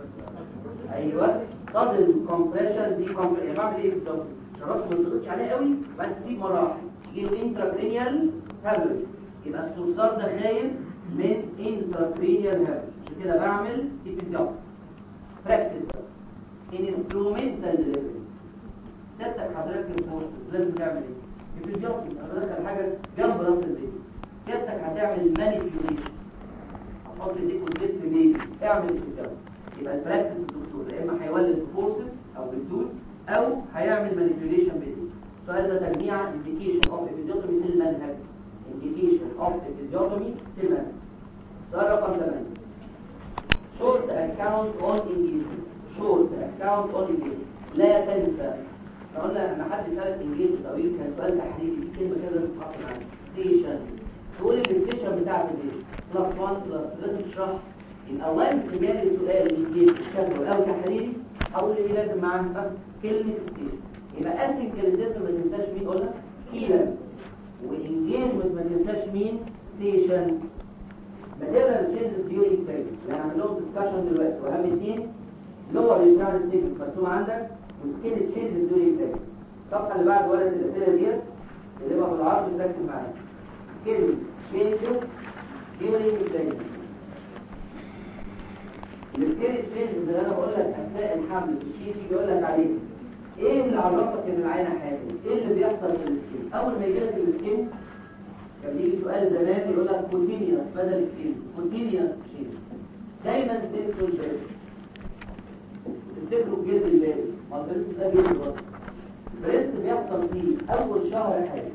ايوه صدر كومبريشن دي كومبريشن. بعمل ايه بالظبط؟ شرطه ما تضغطش عليه قوي بعد تسيب مره واحده يجي له انتراكرينيال هابل. يبقى الصرصار ده خايف من انتراكرينيال هابل. عشان كده بعمل ايفيزيوتومي. براكتس انسترومنتال ديليفري. سيادتك حضرتك الفورس لازم تعمل ايه؟ ايفيزيوتومي. انا بدخل حاجه جنب راس البيبي. سيادتك هتعمل مانيبيوليشن. هتحط ايديك وتلف في بيبي اعمل ايفيزيوتومي. يبقى البراكتس الدكتور يا اما هيولد فورسز او بالدوز او هيعمل مانيبيوليشن بايديه. السؤال ده تجميع انديكيشن اوف ايفيزيوتومي في المنهج. انديكيشن اوف ايفيزيوتومي في المنهج. سؤال رقم ثمانية شورت اكاونت اون انجيجمنت. شورت اكاونت اون انجيجمنت لا تنسى. احنا قلنا لما حد سالك انجيجمنت طويل كان سؤال تحليلي في كلمه كده لازم تتحط معاها ستيشن. تقول الستيشن بتاعك ايه؟ بلس واحد بلس لازم تشرح. يبقى وانت جالي سؤال انجيجمنت شكله او تحليلي اقول ايه لازم معاها؟ كلمه ستيشن. يبقى اسynchronization ما تنساش مين قلنا؟ كيلا. وانجيجمنت ما تنساش مين؟ ستيشن. ماتيريال تشينجز ديورينج بريجنسي يعني هنعمل لهم ديسكشن دلوقتي واهم اثنين لور ريترايل ستيج مرسوم عندك وسكين تشينجز ديورينج بريجنسي. الصفحه اللي بعد ورقه الاسئله ديت اللي بقى بالعرض نركز معاها. كلمه changes during pregnancy. السكيل تشينجز اللي انا بقول لك اثناء الحمل في الشيت يقول لك عليه ايه اللي عرفك ان العينه حامل؟ ايه اللي بيحصل في السكين؟ اول ما يجي لك السكين كان بيجي سؤال زمان يقول لك كونتينيوس بدل سكين، كونتينيوس تشينج. دايما تفتكروا الباقي، تفتكروا الجلد الباقي، ما البريست ده جلد برضه. البريست بيحصل فيه اول شهر حاجه،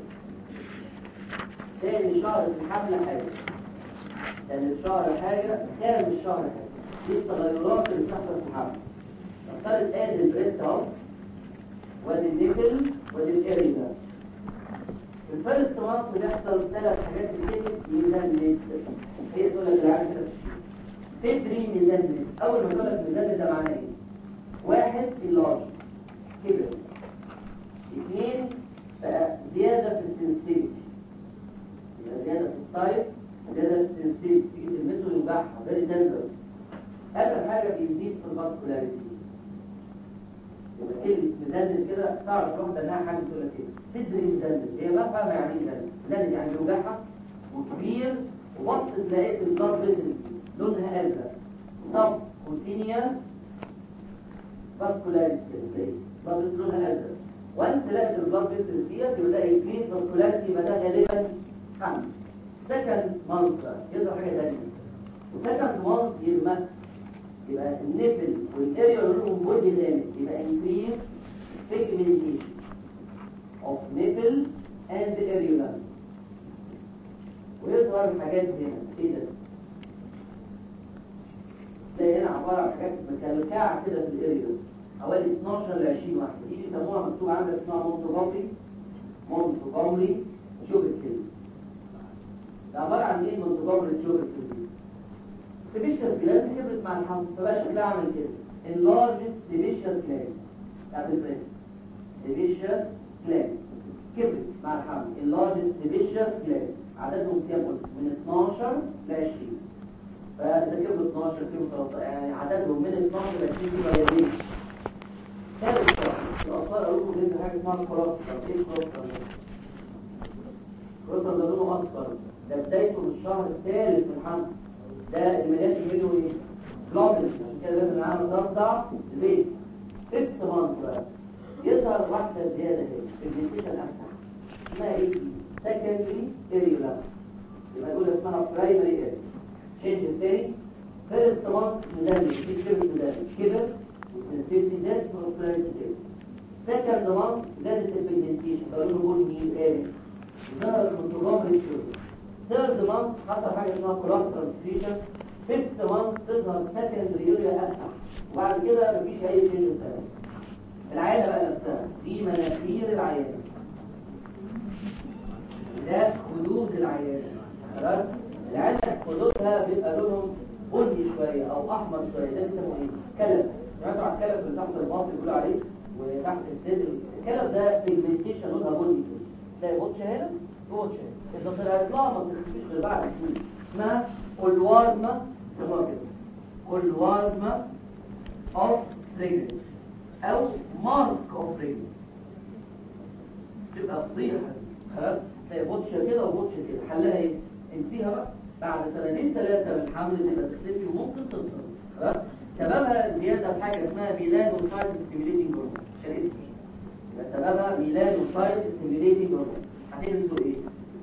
ثاني شهر في الحمل حاجه، ثالث شهر حاجه، خامس شهر حاجه. دي التغيرات اللي بتحصل في الحمل. نفترض ادي البريست اهو، وادي النيكل وادي الارينا. في الفيرست مانث بيحصل ثلاث حاجات كتير ميزان. هي تقول لك العيال كده في الشيء تدري ميزان. اول ما تقول لك ميزان ده معناه ايه؟ واحد اللارج كبر، اثنين بقى زياده في السنسيتيفيتي، يبقى زياده في السايز، زياده في السنسيتيفيتي، تيجي تلمسه يوجعها فيري تندر. اخر حاجه بيزيد في الفاسكولاريتي. يبقى كلمه مزلل كده تعرف واحده انها حاجه تقول لك ايه؟ صدري مزلل، هي ما فاهمه يعني ايه مزلل. مزلل يعني يوجعها وكبير، وبصت لقيت البلاد فيسل لونها ازرق، سب كونتينيوس فاسكولاريتي كده، البلاد فيسل لونها ازرق. وانت لقيت البلاد فيسل ديت يبقى انكريز فاسكولاريتي، يبقى ده غالبا حمل. سكند مانث يظهر حاجه ثانيه، وسكند مانث يبقى يبقى النيبل والاريا لهم بودي لامت، يبقى increase pigmentation of nipple and areola. ويظهر حاجات هنا ايه ده؟ تلاقي هنا عباره عن حاجات مكلكعه كده في الاريولا حوالي اثناشر ل عشرين واحده. دي بيسموها مكتوب عندك اسمها مونتوجومري مونتوجومري تيوبركلز. ده عباره عن ايه مونتوجومري تيوبركلز؟ سيبيشيوس جلاند كبرت مع الحمل فبقى شكلها عامل كده enlarged sebaceous gland بتاعت البريست. sebaceous gland كبرت مع الحمل enlarged sebaceous gland. عددهم كام قلت؟ من اثناشر ل عشرين. فده كبروا اثناشر كبروا ثلاثة عشر، يعني عددهم من اثناشر ل عشرين دول قليلين. ثالث شهر الاطفال قالوا لكم جدا حاجه اسمها كولوستر. ايه الكولوستر ده؟ الكولوستر ده لونه اصفر، ده بدايته من الشهر الثالث من الحمل. ده اللي مليان منه ايه؟ بلوبل. عشان كده لازم نعمل ضغط البيت. فيفت مانث بقى يظهر واحده زياده هنا في الجنسيشن افتح اسمها ايه؟ سكندري اريولا. يبقى نقول اسمها برايمري اريولا. تشينج الثاني فيرست مانث مدلل، في كبر مدلل كبر والسنسيتي زاد والبرايمري زاد. سكند مانث زادت البيجنتيشن قالوا له بول مين قال ظهر المنتظام ريتشورد. ثيرد مانث حصل حاجه اسمها كولاس ترانسكريشن. فيفت مانث تظهر سكندري يوريا افتح، وبعد كده مفيش اي تشينج ثاني. العينه بقى نفسها دي مناخير العيانه، ده خدود العيانه. خلاص العينه خدودها بيبقى لونهم بني شويه او احمر شويه، ده بيسموه ايه؟ كلب. سمعتوا على الكلب اللي تحت الباطن بيقولوا عليه وتحت الصدر؟ الكلب ده بيجمنتيشن لونها بني كده، تلاقي بوتش هنا بوتش هنا. اذا طلعت لها ما بتختفيش غير بعد سنين اسمها كولوارما، يسموها كده كولوارما اوف بريجنسي او مارك اوف بريجنسي. تبقى فضيحه. خلاص تلاقي بوتشه كده وبوتشه كده، حلها ايه؟ انسيها بقى. بعد سنتين ثلاثه من الحمل تبقى تختفي وممكن تظهر. خلاص سببها زياده في حاجه اسمها ميلانوسايت ستيميوليتنج هرمون. عشان اسمه يبقى سببها ميلانوسايت ستيميوليتنج هرمون. هتنسوا ايه؟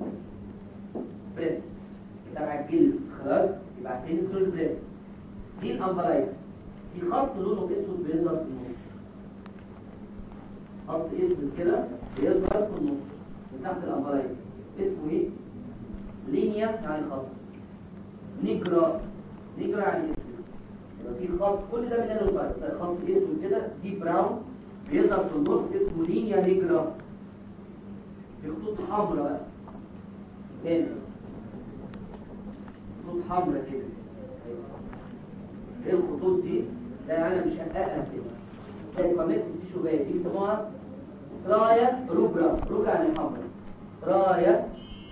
بريست تبع الجلد. خلاص يبقى هتنسوا البريست. دي الامبرايتس، في خط لونه اسود بيظهر في النص، خط اسود كده بيظهر في النص من تحت الامبرايتس اسمه ايه؟ لينيا يعني خط، نيجرا نيجرا يعني اسود. يبقى في خط كل ده من الامبرايتس، ده خط اسود كده دي براون بيظهر في النص اسمه لينيا نيجرا. في خطوط حمراء بقى هنا، خطوط حمراء كده. ايه الخطوط دي؟ ده يعني مش هتقلق كده، زي قناه التيشوبات دي بيسموها رايا روبرا. روبرا يعني حمراء، رايا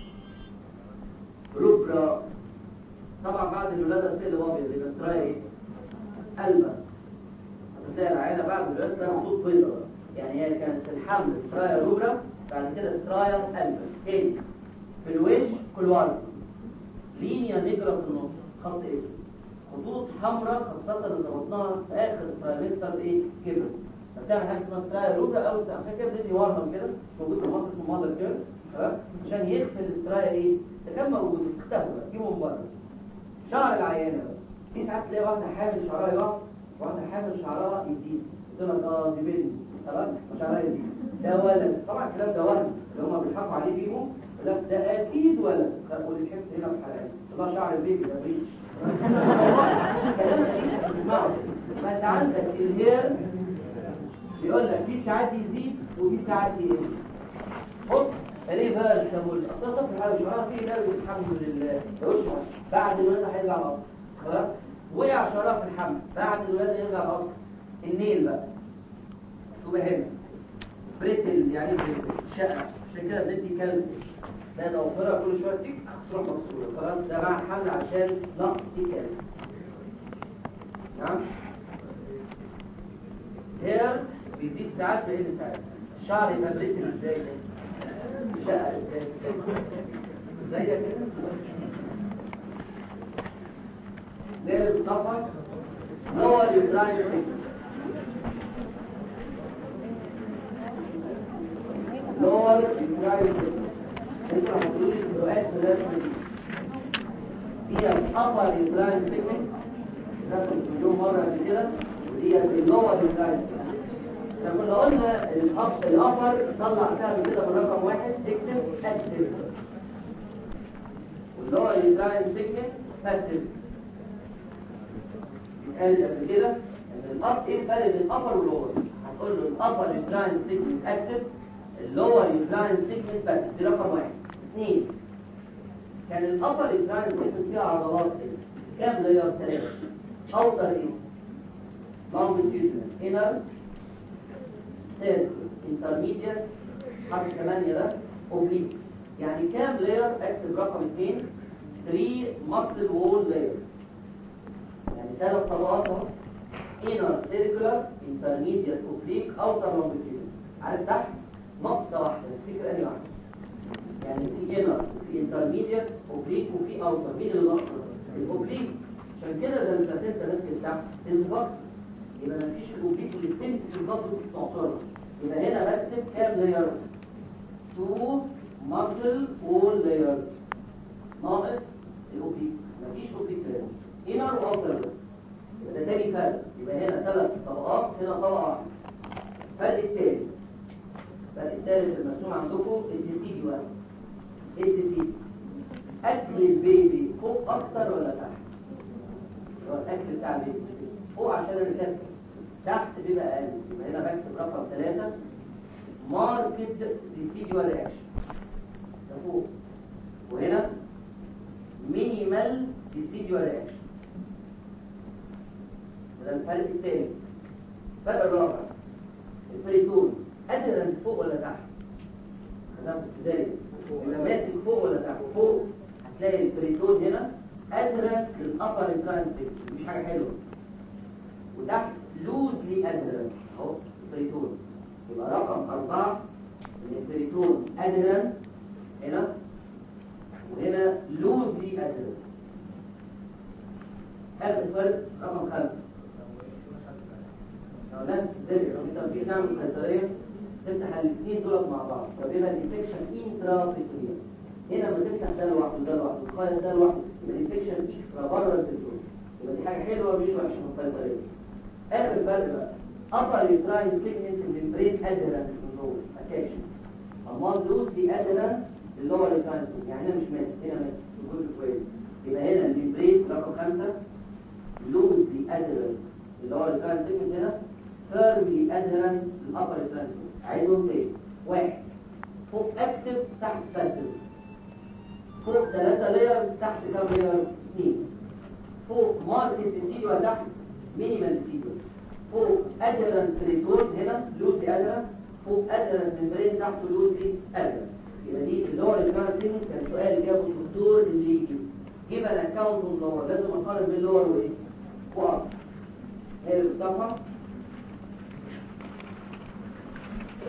روبرا. طبعا بعد الولاده بتقلب ابيض، يبقى رايا ايه؟ قلبه. هتلاقي العينه بعد الولاده فيها خطوط بيضاء. يعني هي كانت في الحمل سترايا روبرا، بعد كده سترايا ألبا تاني في الوش كلوارد، لينيا نجرة في النص، خط اسود، خطوط حمراء خاصة اللي ضغطناها في آخر ترايمستر إيه كبر، فبتعمل حاجة اسمها سترايا روبرا أو عشان كده بتدي ورم كده موجود في مصر اسمه مادر كير، تمام؟ عشان يخفي السترايا إيه؟ ده كان موجود اختفى بقى جيبه من بره. شعر العيانة بقى في ساعات تلاقي واحدة حامل شعرها يقع، واحدة حامل شعرها يزيد، تقول لك اه دي بنت خلاص شعرها يزيد، ده ولد. طبعا الكلام ده وهم اللي هم بيضحكوا عليه بيهم، لا ده اكيد ولد. واللي يحس هنا في الحلقات والله شعر البيبي ده بريش كلام اكيد بتسمعه. ما انت عندك الهير بيقول لك في ساعات يزيد وفي ساعات يقل. بص ريفيرسبل اصلا في الحاله شعرها فيه لا الحمد لله ده وشه بعد الولاده هيرجع الاصل خلاص. وقع شعرها في الحمل بعد الولاده يرجع الاصل. النيل بقى تبقى هنا بريتل يعني بريتل شقه، عشان كده بندي كالسيوم ده توفرها كل شويه تيك تروح مكسوره خلاص. ده مع الحمل عشان نقص الكالسيوم. نعم هير بيزيد ساعات بيقل ساعات. الشعر يبقى بريتل ازاي شقه ازاي زي كده ليل الصفر lower uterine segment lower uterine segment انتوا هتقولوا لي الفروقات ثلاث دي upper uterine segment ده كنت بقوله مره قبل كده، ودي اللور uterine segment. فكنا قلنا الأب الأبر طلع فيها كده بالرقم واحد تكتب اكتف، واللور uterine segment passive. قال قبل كده ان الاب ايه الفرق بين الابر واللور؟ هتقول له الابر يوتراين سيجمنت اكتف، اللور يوتراين سيجمنت بس. دي رقم واحد. اثنين كان الابر يوتراين سيجمنت فيها عضلات ايه؟ كام لاير؟ ثلاثه. اوتر ايه؟ لونجيتيودنال، انر، سيركل، انترميديت، حرف ثمانية ده اوبليك. يعني كام لاير؟ اكتب رقم اثنين ثلاثة ماسل وول لاير، يعني ثلاث طبقات اهو. inner circular intermediate oblique outer longitudinal. عارف تحت نقطة واحدة تفتكر أي واحدة؟ يعني في inner وفي intermediate oblique وفي outer. مين اللي نقطة؟ الأوبليك. عشان كده ده البلاسينتا ماسك تحت الضغط، يبقى مفيش الأوبليك اللي بتمسك الضغط وتعصرها. يبقى هنا بكتب كام لاير؟ two muscle wall layers ناقص الأوبليك. مفيش أوبليك لاير inner واوتر بس. يبقى ده تاني فرق. يبقى هنا ثلاث طبقات، هنا طبقه واحده. الفرق الثالث الفرق الثالث المرسوم عندكم الديسيدي واحد. الديسيدي اكل البيبي فوق اكتر ولا تحت؟ هو الاكل بتاع البيبي فوق عشان الرسالة، تحت بيبقى اقل. يبقى هنا بكتب رقم ثلاثة ماركت ديسيدي ولا اكشن ده فوق، وهنا مينيمال ديسيدي ولا اكشن. ده الفرق الثاني. الفرق الرابع البريتون ادرن فوق ولا تحت؟ خدام في ازاي يبقى ماسك فوق ولا تحت؟ فوق. هتلاقي البريتون هنا ادرن للابر ترانسيت، مش حاجه حلوه. وتحت لوزلي ادرن اهو البريتون. يبقى رقم أربعة ان البريتون ادرن هنا، وهنا لوزلي ادرن. هذا الفرق. رقم خمسة لو نفس ذلك لو انت بتيجي تعمل قيصريه تفتح الاثنين دول مع بعض فبيبقى الانفكشن انترافيتوريال. هنا لما تفتح ده لوحده ده لوحده القيص ده لوحده يبقى الانفكشن اكسترا بره البريتون. يبقى دي حاجه حلوه مش وحشه في القيصريه. اخر فرق بقى upper uterine segment membrane adherent من جوه اتاشن، امال لوز دي adherent اللور uterine segment. يعني هنا مش ماسك، هنا ماسك الجزء كويس. يبقى هنا الممبرين رقم خمسة لوز دي adherent اللور uterine segment، هنا firmly adherent للupper uterine segment. عايزهم تاني. واحد فوق اكتف تحت باسيف. فوق ثلاثة لاير تحت كام لاير؟ اثنين. فوق ماركت ديسيدو تحت مينيمال ديسيدو. فوق ادرنت بريتون هنا لوزي ادرنت، فوق ادرنت ممبرين تحت لوزي ادرنت. يبقى دي اللور uterine segment. كان سؤال جابه الدكتور اللي يجي جيب الاكونت اللور، لازم اقارن بين اللور وايه؟ واقف. هي الصفحه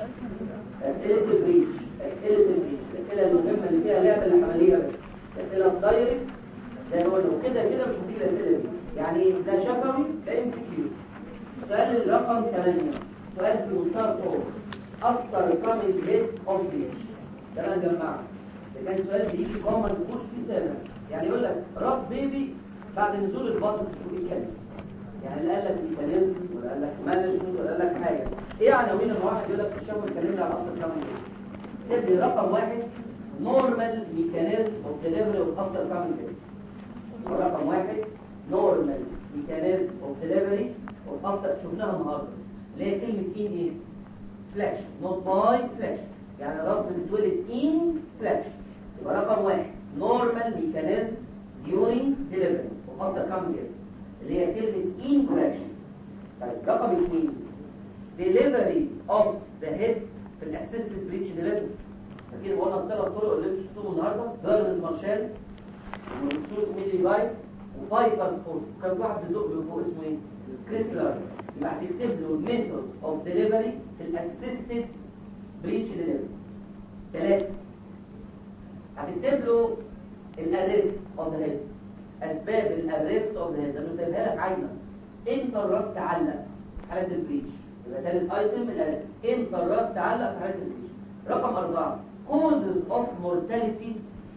اسئله البريتش، اسئله البريتش، الاسئله المهمه اللي فيها لعبه العمليه بس، اسئله الدايركت زي ما قلنا كده كده مش هتيجي الاسئله دي. يعني ده شفوي ده ام سي كيو. سؤال رقم ثمانية، سؤال في منتهى الصعوبه. اكثر كومنت هيت اوف بريتش ده انا جمعته، ده كان سؤال بيجي كومن كل في سنه. يعني يقول لك راس بيبي بعد نزول البطن شو بيتكلم، يعني اللي قال لك ميكانيزم ولا قال لك مانجمنت ولا قال لك حاجه. ايه عناوين الواحد يقول لك في الشغل اتكلمنا على اكثر كومن هيت. تبدي رقم واحد نورمال ميكانيزم اوف ديليفري اوف اكثر كومن هيت. رقم واحد نورمال ميكانيزم اوف ديليفري اوف اكثر، شفناها النهارده اللي هي كلمه ان ايه؟ فليكشن، نوت باي فليكشن، يعني الراس بتتولد ان فليكشن. يبقى رقم واحد نورمال ميكانيزم during delivery of after coming in اللي هي كلمه in flexion. طيب رقم اثنين delivery of the head في الاسيستد بريتش delivery. فاكرين قلنا الثلاث طرق اللي انتوا شفتوهم النهارده، بيرنز مارشال ومنسوس ميلي باي وفايبرز فورس، كان واحد بيزق له فوق اسمه ايه؟ كريسلر. يبقى هتكتب له ميثود اوف ديليفري في الاسيستد بريتش delivery. ثلاثه هتكتب له الاريست اوف ذا هيد، اسباب الاريست اوف ذا هيد لانه سايبها لك عايمه. امتى الراس تعلق؟ حاله البريتش. يبقى ثالث ايتم الاريست، امتى الراس تعلق في حاله البريتش. رقم أربعة causes of mortality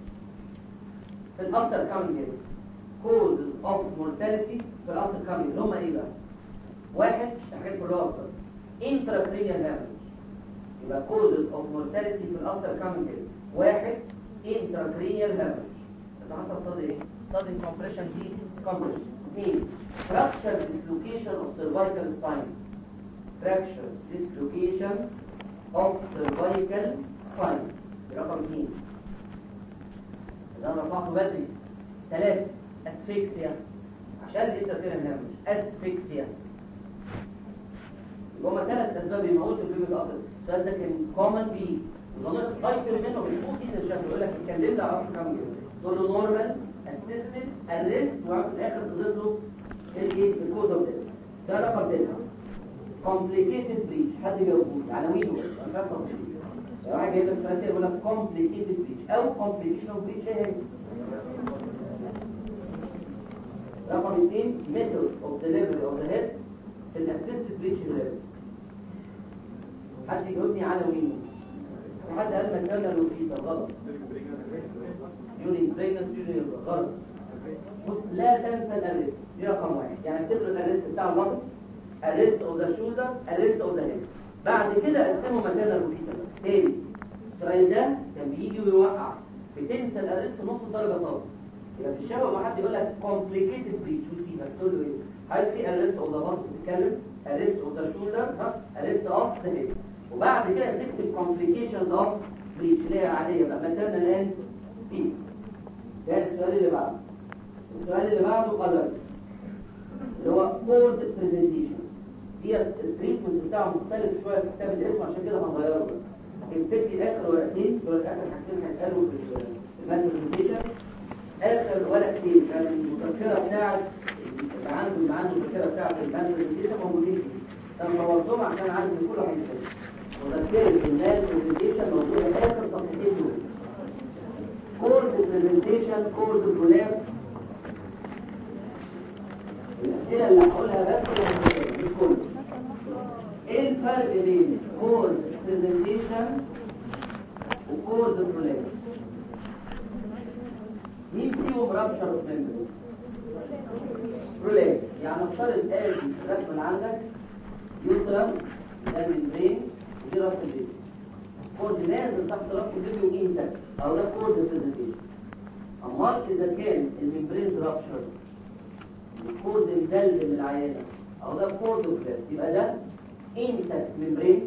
في الافتر كامينج هيد. causes of mortality في الافتر كامينج اللي هم ايه بقى؟ واحد حاجات في الراس intracranial hemorrhage، يبقى causes of mortality في الافتر كامينج هيد. واحد intracranial hemorrhage، ده حصل صدى ايه؟ صدى compression دي compression. اثنين fracture dislocation of cervical spine، fracture dislocation of cervical spine رقم اثنين، ده انا رفعته بدري. ثلاثة اسفكسيا، عشان الانتركرينال hemorrhage اسفكسيا. يبقى هما ثلاث اسباب يموتوا البيبي الاخر. السؤال ده كان كومن بيه وناقص ايتم منه بيفوت كده الشكل. يقول لك اتكلمنا على اكتر كام كده، تقول له نورمال اسيستد اريست وفي الاخر تضيف له الايه؟ الكود اوف ديث. ده رقم تسعة كومبليكيتد بريتش. حد يجاوبني عناوينه بس انا فاهم تفاصيل. لو واحد جايب لك سؤال كده يقول لك كومبليكيتد بريتش او كومبليكيشن اوف بريتش ايه هي؟ رقم اثنين ميثود اوف ديليفري اوف ذا هيد في الاسيستد بريتش ديليفري. حد يجاوبني عناوينه. حد قال مكانه لوكيتا غلط، يوني برينس يوني غلط. لا تنسى الاريست، دي رقم واحد. يعني اكتب له الاريست بتاع البطن، اريست اوف ذا شولدر، اريست اوف ذا هيد. بعد كده قسموا مكانه لوكيتا. تاني السؤال ده كان بيجي ويوقع، بتنسى الاريست نص درجه صوت. يبقى في الشبه لما حد يقول لك كومبليكيتد بريتش وسيبك تقول له ايه؟ هل في اريست اوف ذا بطن بتتكلم؟ اريست اوف ذا شولدر، ها اريست اوف ذا هيد. وبعد كده تكتب complications of breach اللي هي عادية بقى مكاننا الآن فيه. ده السؤال اللي بعده. السؤال اللي بعده قدر اللي هو cold presentation. دي التريتمنت بتاعه مختلف شوية في كتاب الاسم عشان كده هنغيره بقى. هنبتدي آخر ورقتين، دول آخر حاجتين هيتقالوا في المال برزنتيشن. آخر ورقتين كان المذكرة بتاعت اللي عنده اللي عنده المذكرة بتاعت المال برزنتيشن موجودين فيه. أنا صورتهم عشان عارف إن كله هينسى. وذكرت الناس برزنتيشن موجودة آخر صفحتين دول. كورد برزنتيشن، كورد جولاب. الأسئلة اللي هقولها بس مش كله. إيه الفرق بين كورد برزنتيشن وكورد جولاب؟ مين فيهم رابشر ممبر؟ جولاب. يعني افترض آدي الرسمة اللي عندك يوترم ده البرين دي راس البيبي، كورد نازل تحت راس البيبي وانتك او ده كورد برزنتيشن. امال اذا كان الممبرين رابشر الكورد مدلل من العيانه او ده كورد فلات يبقى ده انتك ممبرين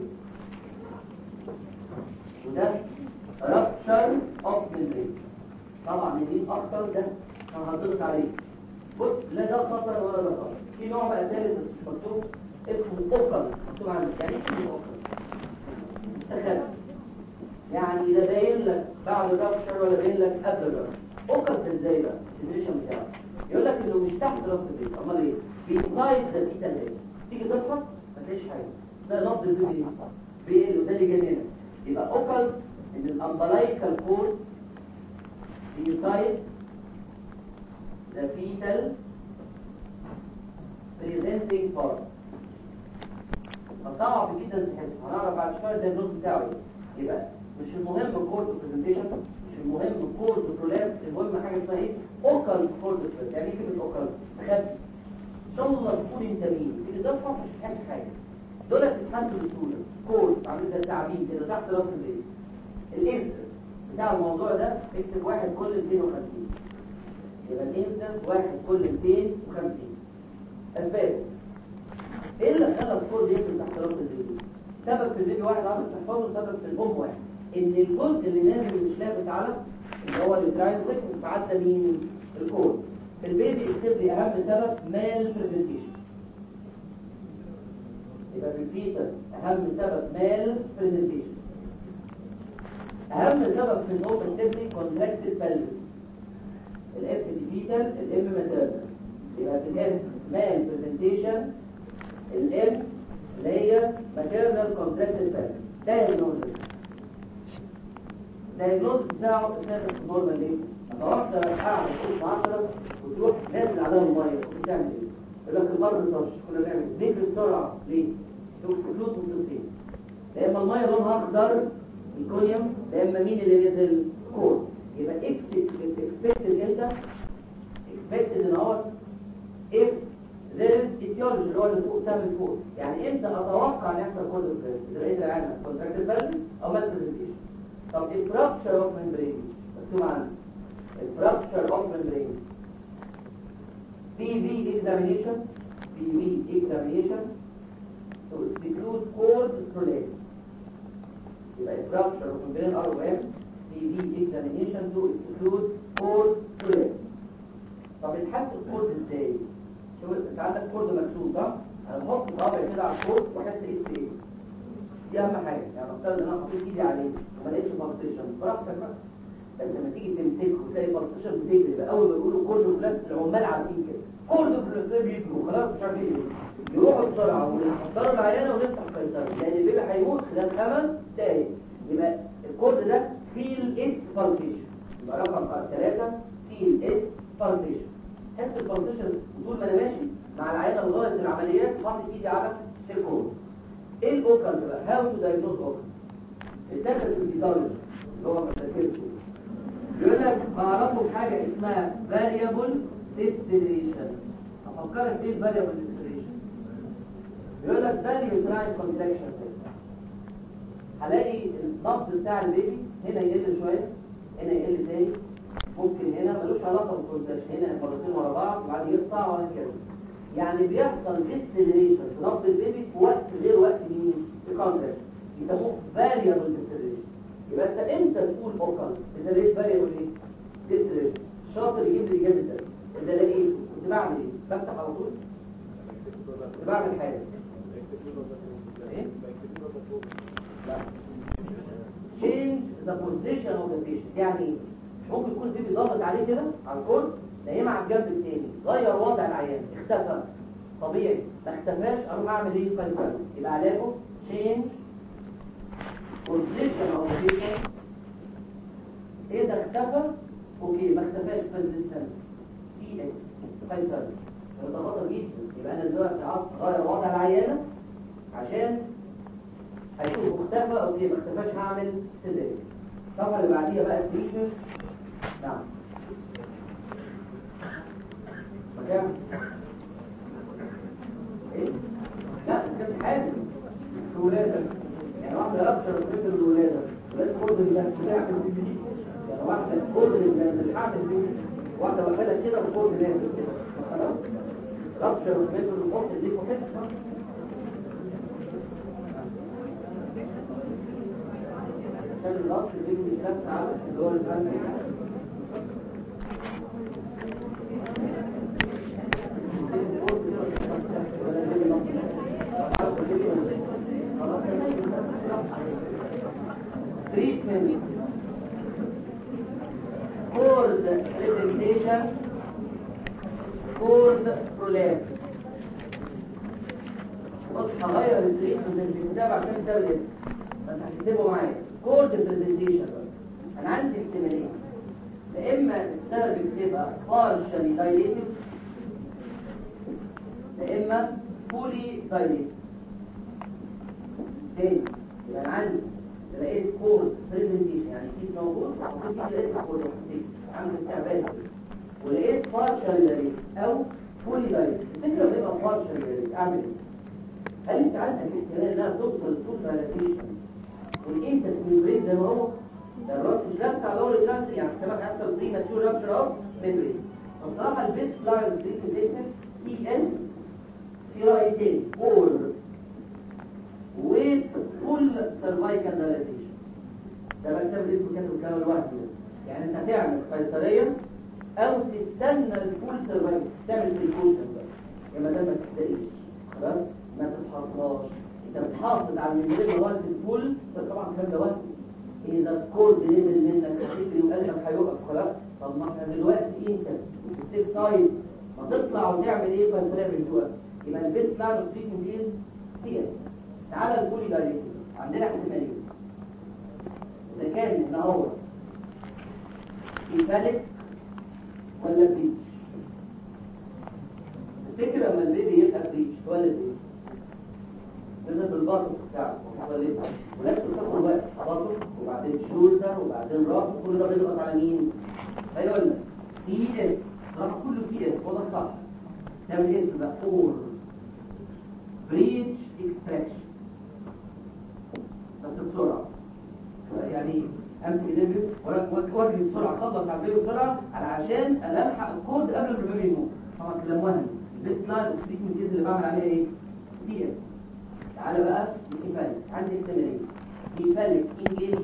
وده رابشر اوف ممبرين. طبعا مين اكتر ده انا هضغط عليه. بص لا ده خطر ولا ده خطر. في نوع بقى ثالث بس مش مكتوب اسمه اوكل مكتوب عندك. يعني ايه اسمه اوكل؟ تخيل يعني لا باين لك بعد الرابشر ولا باين لك قبل الرابشر. اوكل ازاي بقى الديفينيشن بتاعه؟ يقول لك انه مش تحت راس البيت. امال ايه؟ بيسايد ذا فيتال هيد. تيجي تفحص ما تلاقيش حاجه. ده نبض البيبي بيقل وده اللي جننا. يبقى اوكل ان الامبلايكال كورد inside the fetal presenting part. فصعب جدا تحس، هنعرف بعد شويه ازاي النص بتاعه ايه. يبقى مش المهم الكورد برزنتيشن، مش المهم الكورد برولابس، المهم حاجه اسمها ايه؟ اوكل كورد برولابس. يعني ايه كلمه اوكل؟ خفي. ان شاء الله تكون انت مين؟ اللي ده صح مش هتحس حاجه. دول هتتحدوا بسهوله. كورد عامل زي التعابين كده تحت راس البيت. الانسر بتاع الموضوع ده اكتب واحد كل مئتين وخمسين. يبقى الانسر واحد كل مئتين وخمسين. اسباب ايه اللي خلى الكورد ينزل تحت راس البيبي؟ سبب في البيبي واحد عامل تحفظه، سبب في الام واحد. ان الجزء اللي نازل مش لابس على اللي هو التراينسك وتعدى مين؟ الكورد. في البيبي اكتب لي اهم سبب مال برزنتيشن. يبقى في الفيتس اهم سبب مال برزنتيشن. اهم سبب في النوم اكتب لي كونتراكتد بلبس. الاف دي فيتال، الام ماتيرنال. يبقى في الاف مال برزنتيشن، الام اللي هي ماتيرنال كونتراكتد بلبس. ده النوم الدايجنوز بتاعه اتاخد في نورمال ليه؟ لما واحده قاعده فوق عشرة وتروح نازل عليها الميه بتعمل ايه؟ يقول لك الارض طش. كنا بنعمل نجري بسرعه ليه؟ توكسيكلوز وصوصين. يا اما الميه لونها اخضر الكونيوم، يا اما مين اللي نزل؟ كور. يبقى اكسبكتد امتى؟ اكسبكتد ان هو اف there is etiology اللي هو اللي فوق سهم فوق. يعني امتى اتوقع ان يحصل كورد بريس؟ اذا لقيت العينه كونتراكتد بلبس او مال برزنتيشن. طب الفراكشر اوف ممبرين مكتوب عنه. الفراكشر اوف ممبرين بي في examination بي في examination to exclude cord prolapse. يبقى الفراكشر اوف ممبرين ار او ام بي في examination to exclude cord prolapse. طب الحس الكورد ازاي؟ شوف انت عندك كورد مكسور صح؟ انا بحط الرابع كده على الكورد واحس ايه ايه؟ دي اهم حاجه. يعني افترض ان انا حطيت ايدي عليه وما لقيتش بالسيشن براحتك بقى. بس لما تيجي تمسكه وتلاقي بالسيشن بتجري يبقى اول ما يقولوا كورد بلاس العمال عارفين كده كورد بلاس بيجروا خلاص مش عارف ايه يروحوا بسرعه ونحضروا العيانه ونفتح قيصري لان البيبي هيموت خلال خمس دقايق. يبقى الكورد ده فيل ات بالسيشن. يبقى رقم ثلاثه فيل ات بالسيشن. حس البالسيشن طول ما انا ماشي مع العيانه لغايه العمليات حاطط ايدي على الكورد. ايه الاوكل بقى؟ هاو تو دايجنوز اوكل؟ الداخل في الفيزيولوجي اللي هو مشاكلته بيقول لك بعرفه بحاجه اسمها variable distillation. افكرك ايه variable distillation؟ بيقول لك value time contraction. هلاقي النبض بتاع البيبي هنا يقل شويه هنا يقل تاني ممكن هنا ملوش علاقه بالكونتراكشن هنا مرتين ورا بعض وبعدين يقطع وهكذا. يعني بيحصل ديستيليشن في نبض البيبي في وقت غير وقت مين؟ الكونتراكشن. يسموه فاريبل ديستيليشن. يبقى انت امتى تقول اوكل؟ اذا لقيت فاريبل ايه؟ ديستيليشن. شاطر يجيب لي اجابه ده. اذا لقيته كنت بعمل ايه؟ بفتح على طول؟ كنت بعمل حاجه. ايه؟ لا. change the position of the patient. يعني ايه؟ ممكن يكون البيبي ضاغط عليه كده على الكورد نايمه على الجنب الثاني غير وضع العيان اختفى طبيعي ما اختفاش اروح اعمل ايه؟ قيصري. يبقى علاجه change position of the patient. اذا اختفى اوكي ما اختفاش persistent سي اكس قيصري. ده خطر جدا. يبقى انا دلوقتي غير وضع العيانه عشان هيشوف اختفى اوكي ما اختفاش هعمل سيزاريان. الصفحه اللي بعديها بقى التريتمنت. نعم مكان ايه؟ لا كان حاجه الولاده يعني واحده اكثر من الولاده لازم تاخد البتاع يعني واحده تاخد الحامل دي واحده واخدها كده وتاخد لازم كده خلاص اكثر من الخط دي وحته عشان الرأس اللي بيجي ثلاث ساعات اللي هو الفن treatment cord presentation cord prolapse. بص هغير التريتمنت اللي بتتابع عشان تدرس فانت هتكتبه معايا كورد برزنتيشن. انا عندي احتمالين، يا اما السيرفكس يبقى partially dilated يا اما fully dilated. تاني يبقى انا عندي لقيت كورد برزنتيشن يعني كيس موجود وفي لقيت كورد حسيت عامل استعباد ولقيت partially dilated او fully dilated. الفكره بيبقى partially dilated اعمل ايه؟ هل انت عندك احتمال انها توصل طول دايلاتيشن والانت تنبريد زي ما هو ده الراس مش لابسه على اول ترانس يعني كمان هيحصل بري ماتيور رابشر اوف ميمبرين. فبصراحه البيست لاين تريتمنت سي ان سيرايتين اور ويت فول سيرفايكال دايلاتيشن. ده بكتب اسمه كاتب الكلام لوحده يعني انت هتعمل قيصريه او تستنى الفول سيرفايكال تعمل بريكوشن بقى يا ما دام ما تبداش خلاص ما تتحصلهاش. انت بتحافظ على الميمبرين وقت الفول طبعا الكلام ده وقت اذا الكورد نزل منك هتجري وقلبك هيوقف خلاص. طب ما احنا دلوقتي انت ستيب سايد ما تطلع وتعمل ايه فانت بالوقت يبقى البيست لاين اوف تريتمنت از سي اس. تعالى الفولي دايليتد عندنا احتمالين، اذا كان ان هو يفلت ولا بريتش. الفكره لما البيبي يبقى بريتش تولد ايه؟ نزل بالبطن بتاعه ولد ولازم تاخد وقت بطن وبعدين شولدر وبعدين راس كل ده بيضغط على مين؟ هيقول لك سي اس راح كله سي اس وده صح. تعمل اسم بقى اور بريتش اكستراكشن بس بسرعه يعني امسك البيبي واجري بسرعه اخلص على البيبي بسرعه علشان الحق الكود قبل ما البيبي يموت. طبعا كلام وهمي. البيست لاين اوف تريتمنت اللي بعمل عليها ايه؟ سي اس. تعالى بقى الكفالك عندي احتمالين، كفالك انجيج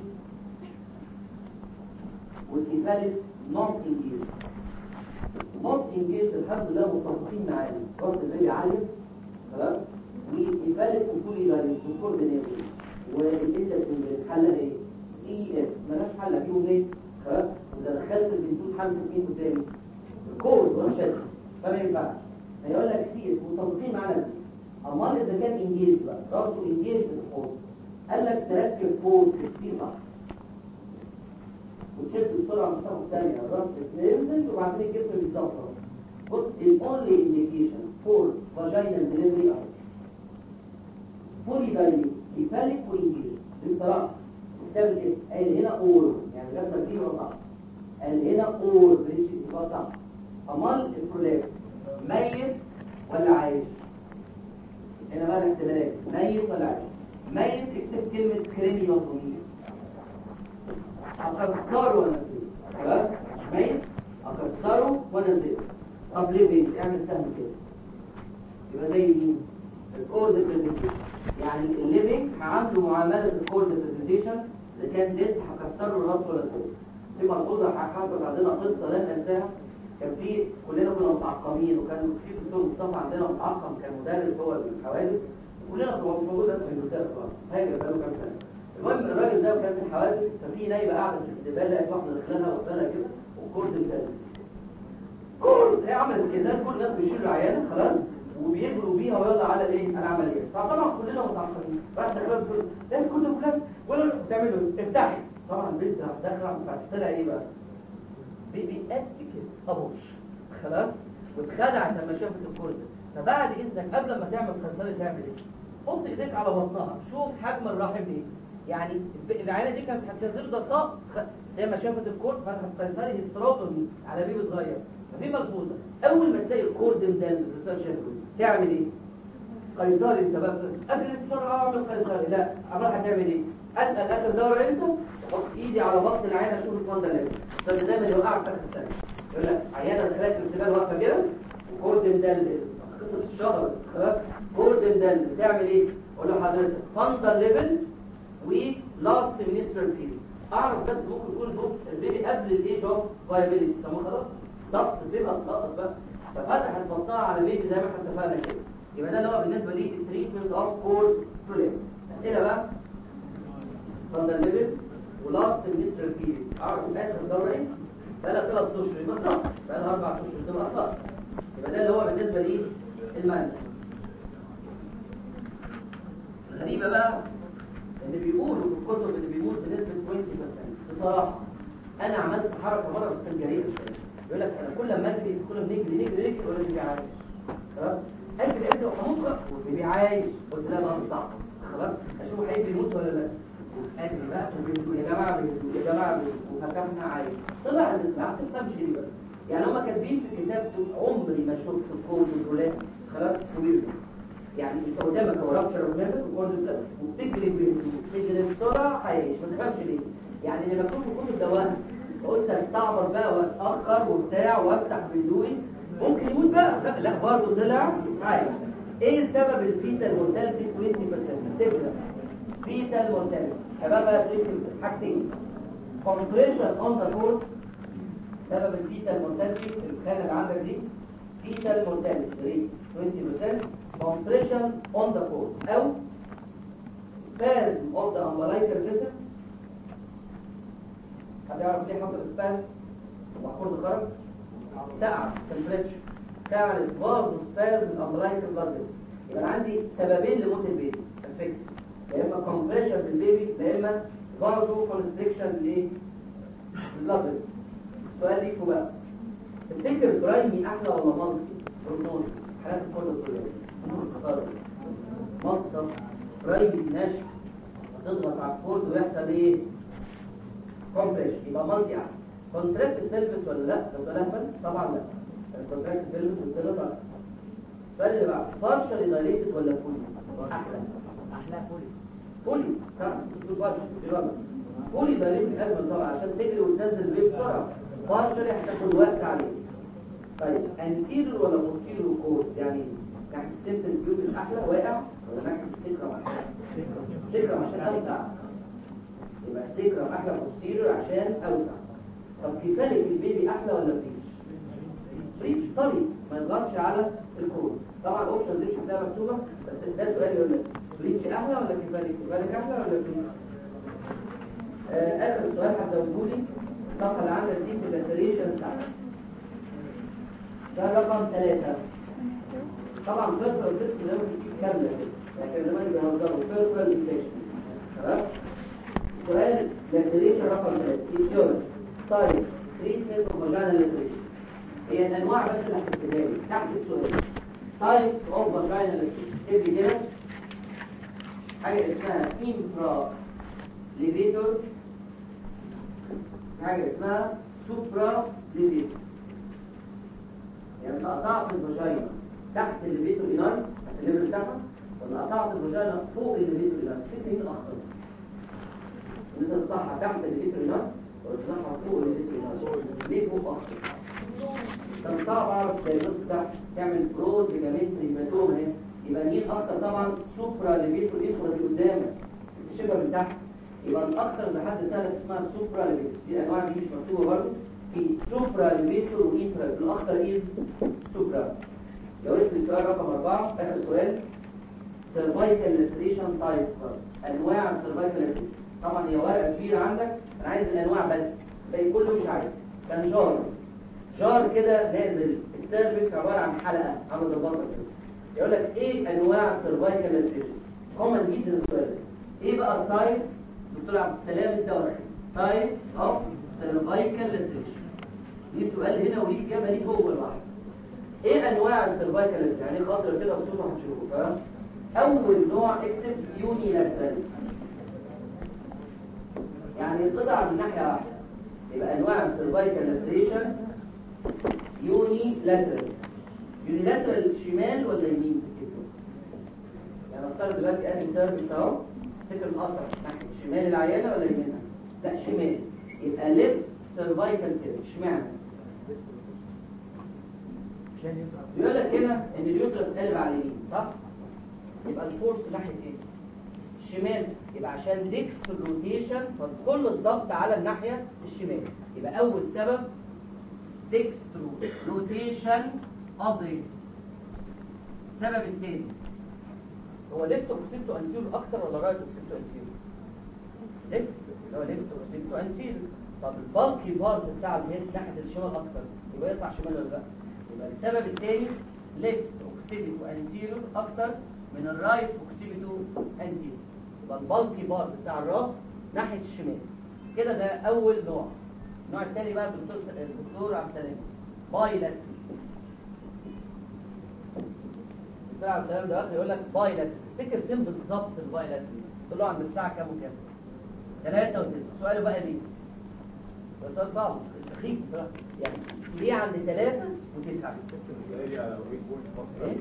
والكفالك نوت انجيج. نوت انجيج الحمد لله متفقين معانا راس البيبي عالي خلاص وكفالك وكولي دايليت وكوردينيشن والانتر حلها ايه؟ سي اس مالهاش حل اجيبه ليه؟ خلاص واذا دخلت البنتوت حمسك مين قدامي؟ الكود وشد فما ينفعش. هيقول لك سي اس متفقين معانا. امال اذا كان انجيز بقى راسه انجيز في الحوض قال لك تركب فوق ستين صح وتشد بسرعه مش تاخد ثانيه الراس ينزل وبعدين الجسم بيتظبط. بص الاونلي انديكيشن فور فاجينال ديليفري او فولي دايليت كفالك وانجيز بصراحه كتاب الاسم قال هنا اور يعني جاب دي صح قال هنا اور بريتش يبقى صح. امال الكولاب ميت ولا عايش؟ هنا بقى الاحتمالات ميت ولا عايش. ميت اكتب كلمة كرينيوتومي اكسره وانزله خلاص مش ميت اكسره وانزله. طب ليه بيت اعمل سهم كده يبقى زي مين؟ الكورد برزنتيشن يعني الليفنج هعمله معاملة الكورد برزنتيشن. اذا كان ديت هكسره الراس ولا الكورد. سيما الخضر حصلت عندنا قصة لا ننساها. كان في كلنا كنا متعقمين وكان في دكتور مصطفى عندنا متعقم كان مدرس هو الحوادث كلنا كنا مش موجود في الدكتور خلاص هاجر بقاله كام سنه. المهم الراجل ده كان في الحوادث ففي نايبه قاعده في الاستقبال لقت واحده دخلها وقفلها كده والكورد انتهى. كورد هي عملت كده كل الناس بيشيلوا العيانه خلاص وبيجروا بيها ويلا على الايه العمليه. فطبعا كلنا متعقمين راح دخلها بتقول ده كله كلام ولا بتعمل له افتحي. طبعا البنت راح داخله مش عارفه طلع ايه بقى بيبي قد كده ابوش خلاص واتخدعت لما شافت الكورد. فبعد اذنك قبل ما تعمل قيصري تعمل ايه؟ حط ايديك على بطنها شوف حجم الرحم ايه. يعني العينه دي كانت هتنزل ضغط زي ما شافت الكورد فتحت قيصري هيستروتومي على بيبي صغير. ففي ملحوظه اول ما تلاقي الكورد ده الريسيرش شافه تعمل ايه؟ قيصري انت بقى قبل بسرعه اعمل قيصري لا عمال هتعمل ايه؟ اسال اخر دوره امتى؟ احط ايدي على بطن العينه اشوف الفندق اللي ده دايما يوقعك في السنه. يقول لك عيانه دخلت في السبال واقفه كده وكوردن ده قصه الشهر خلاص كوردن ده بتعمل ايه؟ اقول له حضرتك فندق ليفل ولاست مينسترال فيلد. اعرف بس ممكن يكون بص البيبي قبل الايج اوف فايبيليتي. طب خلاص سقط سيبها تسقط بقى. ففتحت بطنها على بيبي زي ما احنا اتفقنا كده. يبقى ده اللي هو بالنسبه لي التريتمنت اوف كورد بروليم. اسئله بقى فندق ليفل ولاست مينسترال فيلد. اعرف اخر دوره ايه؟ بقى لها ثلاث اشهر يبقى صح بقى لها اربع اشهر تبقى صح. يبقى ده اللي هو بالنسبه لي المعنى. الغريبه بقى اللي بيقولوا كنا بنجري نجري نجري ولا بيبي عايش خلاص اجري اجري وهموت والبيبي عايش قلت لا بقى مصدع خلاص اشوف هيجي يموت ولا لا اجري بقى يا جماعه يا جماعه وهكمل عايش طلع ان الساعه ما تفهمش ليه بقى يعني هم كاتبين في الكتاب عمري ما شفت الكود الرولات خلاص كبير يعني انت قدامك هو رابشر ومنك وكورد وبتجري بتجري بسرعه هيعيش ما تفهمش ليه يعني اللي مكتوب في كل الدواء قلت استعبط بقى واتاخر وبتاع وافتح بدوي ممكن يموت بقى لا لا برضه طلع عايش ايه سبب الفيتال مورتاليتي عشرين بالمية تبدا فيتال مورتاليتي شباب بقى حاجتين كومبريشن اون ذا كورد سبب الفيتال مورتاليتي الخانه اللي عندك دي فيتال مورتاليتي عشرين بالمية compression on the cord أو spasm of the umbilical vessels. حد يعرف ليه حصل spasm؟ والكورد خرج سقع temperature تعمل vaso spasm umbilical blood vessels. يبقى عندي سببين لموت البيبي asphyxia يا إما compression في البيبي يا إما vaso constriction للبلاد فيسل. السؤال ليكوا بقى تفتكر برايمي أحلى ولا مالتي؟ بروجنوز حالات الكورد كلها مصدر رايبي ناشف تضغط على الكورد ويحصل ايه كومبريشن يبقى مالتي احسن كونتراكت البلفس ولا لا لو تلهبل طبعا لا الكونتراكت البلفس والثلاثه السؤال اللي بعده بارشال دايليتد ولا فولي احلى احلى فولي فولي صح بارشال فولي دايليتد اجمل طبعا عشان تجري وتنزل البيت بسرعه بارشال هتاخد وقت عليه طيب انتيريور ولا بوستيريور كورد يعني ناحية السيمتل بيوبل أحلى واقع ولا ناحية السكرم أحلى؟ السكرم عشان أوسع يبقى السكرم أحلى بوستيريور عشان أوسع طب كفالك البيبي أحلى ولا بريتش؟ بريتش طري ما يضغطش على الكود طبعا الأوبشن دي مش هتلاقيها مكتوبة بس ده سؤال يقول لك بريتش أحلى ولا كفالك؟ كفالك أحلى ولا بريتش؟ آه آخر سؤال هتزودهولي الصفحة اللي عندك دي في اللاتريشن بتاعتك ده رقم ثلاثة طبعا فيرفر وسيرك زي ما بتجيب كاملة لكن زمان بيهزروا فيرفر انفكشن تمام سؤال لاكتريشن رقم ثلاثة ايتيولوجي طيب تريتمنت اوف فاجينال لاكتريشن هي الانواع بس اللي هتكتبها لي تحت السؤال تايب اوف فاجينال لاكتريشن تكتب كده حاجة اسمها انفرا ليفيتور حاجة اسمها سوبرا ليفيتور يعني انت قطعت الفاجينا تحت الليفيتور إيناي الليفل بتاعها ولا قطعت الفاجينا فوق الليفيتور إيناي كده مين أخطر انت تقطعها تحت الليفيتور إيناي ولا تقطعها فوق الليفيتور إيناي ليه فوق أخطر طب صعب أعرف الدايجنوز بتاعك تعمل برود ليجامنتري هيماتوما اهي يبقى مين أخطر طبعا سوبرا ليفيتور إنفرا دي قدامك الشبه من تحت يبقى الأخطر لحد سهلة اسمها سوبرا ليفيتور دي الأنواع دي مش مكتوبة برضه في سوبرا ليفيتور وإنفرا الأخطر إيه سوبرا لو قلت السؤال رقم أربعة آخر سؤال سيرفايكال لاتريشن تايب أنواع السيرفايكال لاتريشن طبعا هي ورقة كبيرة عندك أنا عايز الأنواع بس باقي كله مش عايز كان جار جار كده نازل السيرفكس عبارة عن حلقة عامل البصر كده يقول لك إيه أنواع السيرفايكال لاتريشن كومن جدا السؤال إيه بقى التايب دكتور عبد السلام الدوري تايب أوف سيرفايكال لاتريشن دي سؤال هنا وليه إجابة ليه جوه الواحد ايه انواع السيرفايكال يعني خاطر كده بصوره هتشوفوا فاهم اول نوع اكتب يوني لاترال يعني القطع من ناحيه واحده يبقى انواع السيرفايكال لاتريشن يوني لاترال يوني لاترال شمال ولا يمين كده يعني افترض دلوقتي ادي سيرفيس اهو فكر القطع ناحيه شمال العيانه ولا يمينها لا شمال يبقى ليفت سيرفايكال كده اشمعنى يقول لك هنا ان اليوترس قلب على اليمين صح يبقى الفورس ناحيه ايه الشمال يبقى عشان ديكستر روتيشن فكل الضغط على الناحيه الشمال يبقى اول سبب ديكستر روتيشن ابريد السبب الثاني هو ليفت اوكسيبتو انتيريور اكتر ولا رايت اوكسيبتو انتيريور ليفت هو ليفت اوكسيبتو انتيريور طب البالكي بارت بتاع الهيد ناحيه الشمال اكتر يبقى يطلع شمال ولا لا يبقى السبب الثاني ليفت اوكسيبتو انتيريور اكتر من الرايت اوكسيبتو انتيريور يبقى البالكي بارت بتاع الراس ناحيه الشمال كده ده اول نوع النوع الثاني بقى الدكتور الدكتور عبد السلام بايلاترال بتلعب الكلام ده اخر يقول لك بايلات، تفتكر فين بالظبط البايلات؟ تقول له عند الساعه كام وكام؟ ثلاثة وتسعة. سؤاله بقى ليه؟ ده سؤال صعب سخيف بصراحه، يعني ليه عند ثلاثة وتسعة؟ ايه؟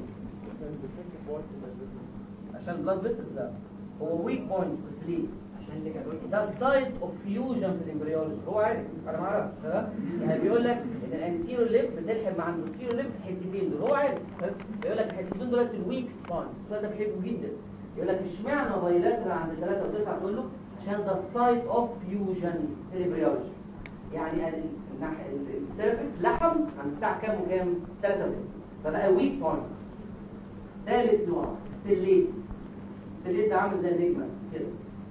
عشان البلاد فيسلز ده هو ويك بوينت، بس ليه؟ عشان ده السايت اوف فيوجن في الامبريولوجي، هو عارف انا ما اعرفش تمام؟ يعني بيقول لك ان الانتيريور ليب بتلحم مع البوستيريور ليب حتتين دول، هو عارف بيقول لك الحتتين دول الويك سباين، السؤال ده بحبه جدا. يقول لك اشمعنى بايلاترال عند ثلاثة وتسعة؟ تقول له عشان ده السايت اوف فيوجن في الامبريولوجي، يعني السيرفكس لحم عند الساعه كام وكام؟ ثلاثة وتسعة، فبقى ويك بوينت. ثالث نوع ستيليت. ستيليت ده عامل زي النجمه كده،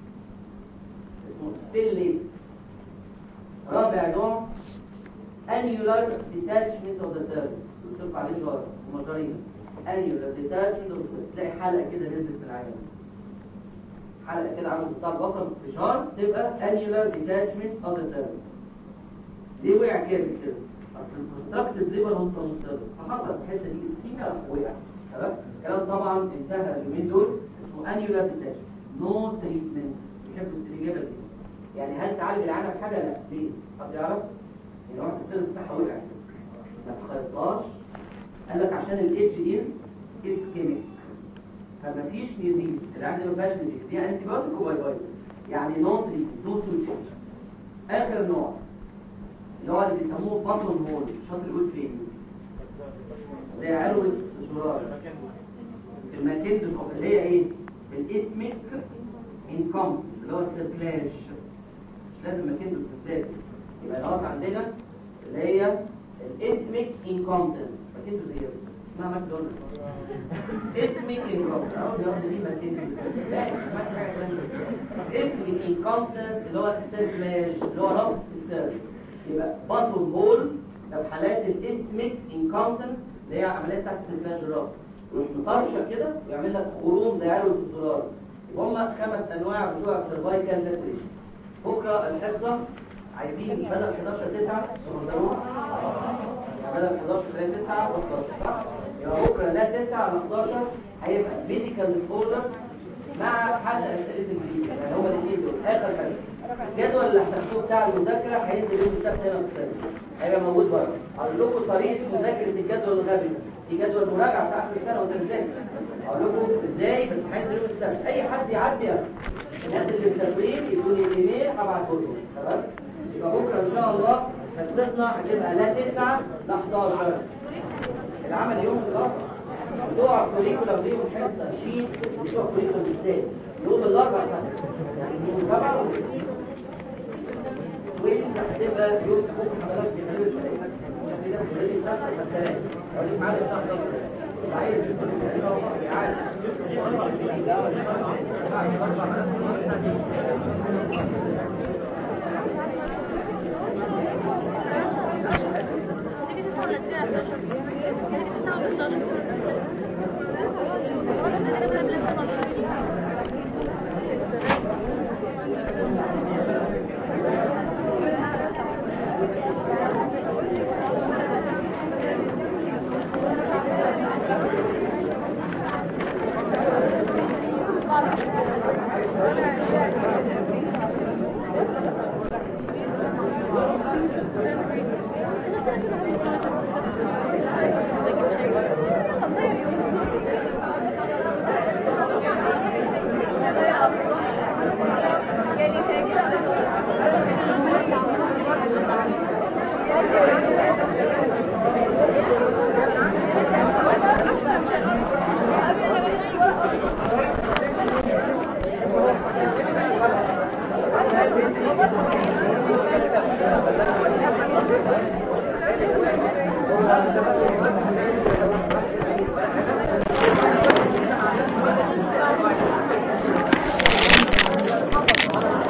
اسمه ستيليت. رابع نوع annular detachment of the cervix، قلت لكم عليه شويه ومجرين. annular detachment of the cervix، تلاقي حلقه كده نزلت في العيان، حلقه كده عامله بتاع بصل في شهر، تبقى annular detachment of the cervix. ليه وقع كامل كده؟ اصل الكونستراكتيف ليبر هو مستمر، فحصل الحته دي اسكيميا وقع. تمام؟ الكلام طبعا انتهى اليومين دول، اسمه annular detachment، نو تريتمنت. بيحبوا الاجابه دي، يعني هل تعالج العانه بحاجه؟ لا. ليه؟ حد يعرف؟ يعني واحد السيرفس بتاعها وقع ما تخيطهاش، قال لك عشان الايدج دي اسكيميك، فما فيش نزيف، العين ما فيهاش نزيف، دي انتي بايوتيك وباي بايوتيك، يعني نو تريتمنت، نو سوليوشن. اخر نوع اللي هو اللي بيسموه باتون هول، شاطر يقول فين؟ زي علوة الزرار، الماكندوس اللي هي ايه؟ الايتميك انكم اللي هو السيركلاج، مش لازم ماكندوس بالذات، يبقى الغلط عندنا اللي هي الايتميك انكومبتنس. ماكندوس هي اسمها ماكدونالدز، ايتميك انكومبتنس، اهو بياخد دي ماكندوس، لا اسمها حاجه ثانيه. ايتميك انكومبتنس اللي هو السيركلاج، اللي هو ربط السيركل. يبقى باتون هول ده في حالات الايتميك انكومبتنس اللي هي عمليه تحت السيركلاج الربط، يروح مطرشه كده ويعمل لك خروم زي علوة الزرار. هم خمس انواع بتوع السيرفايكال لاتريشن. بكره الحصه عايزين بدل حداشر تسعة يعني بدل حداشر تلاقي تسعة و11 صح؟ يبقى بكره لا تسعة على حداشر هيبقى ميديكال ديسوردر مع حل اسئله الانجليزي، يعني هما الاثنين دول اخر حاجه. الجدول اللي هتاخدوه بتاع المذاكره هينزل يوم السبت هنا في السنه، هيبقى موجود بره. هقول لكم طريقه مذاكره الجدول الغبي ده، في جدول مراجعه بتاع اخر السنه وانت بتذاكر، هقول لكم ازاي، بس هينزل يوم السبت. اي حد يعدي الناس اللي مسافرين يدوني الايميل هبعته لهم، خلاص؟ يبقى بكره ان شاء الله حصتنا هتبقى لا تسعة لا حداشر، العمل يوم الاربعاء. بتوع الكوريكولا وديهم حصه شيت، بتوع الكوريكولا بالذات يوم الاربعاء يعني يوم سبعة وانت هتبقى يوم بكره حضرتك بتدرس تلاقيك في ناس بتدرس سبعة مثلا اقول معانا الساعه حداشر عايز عايز Thank you.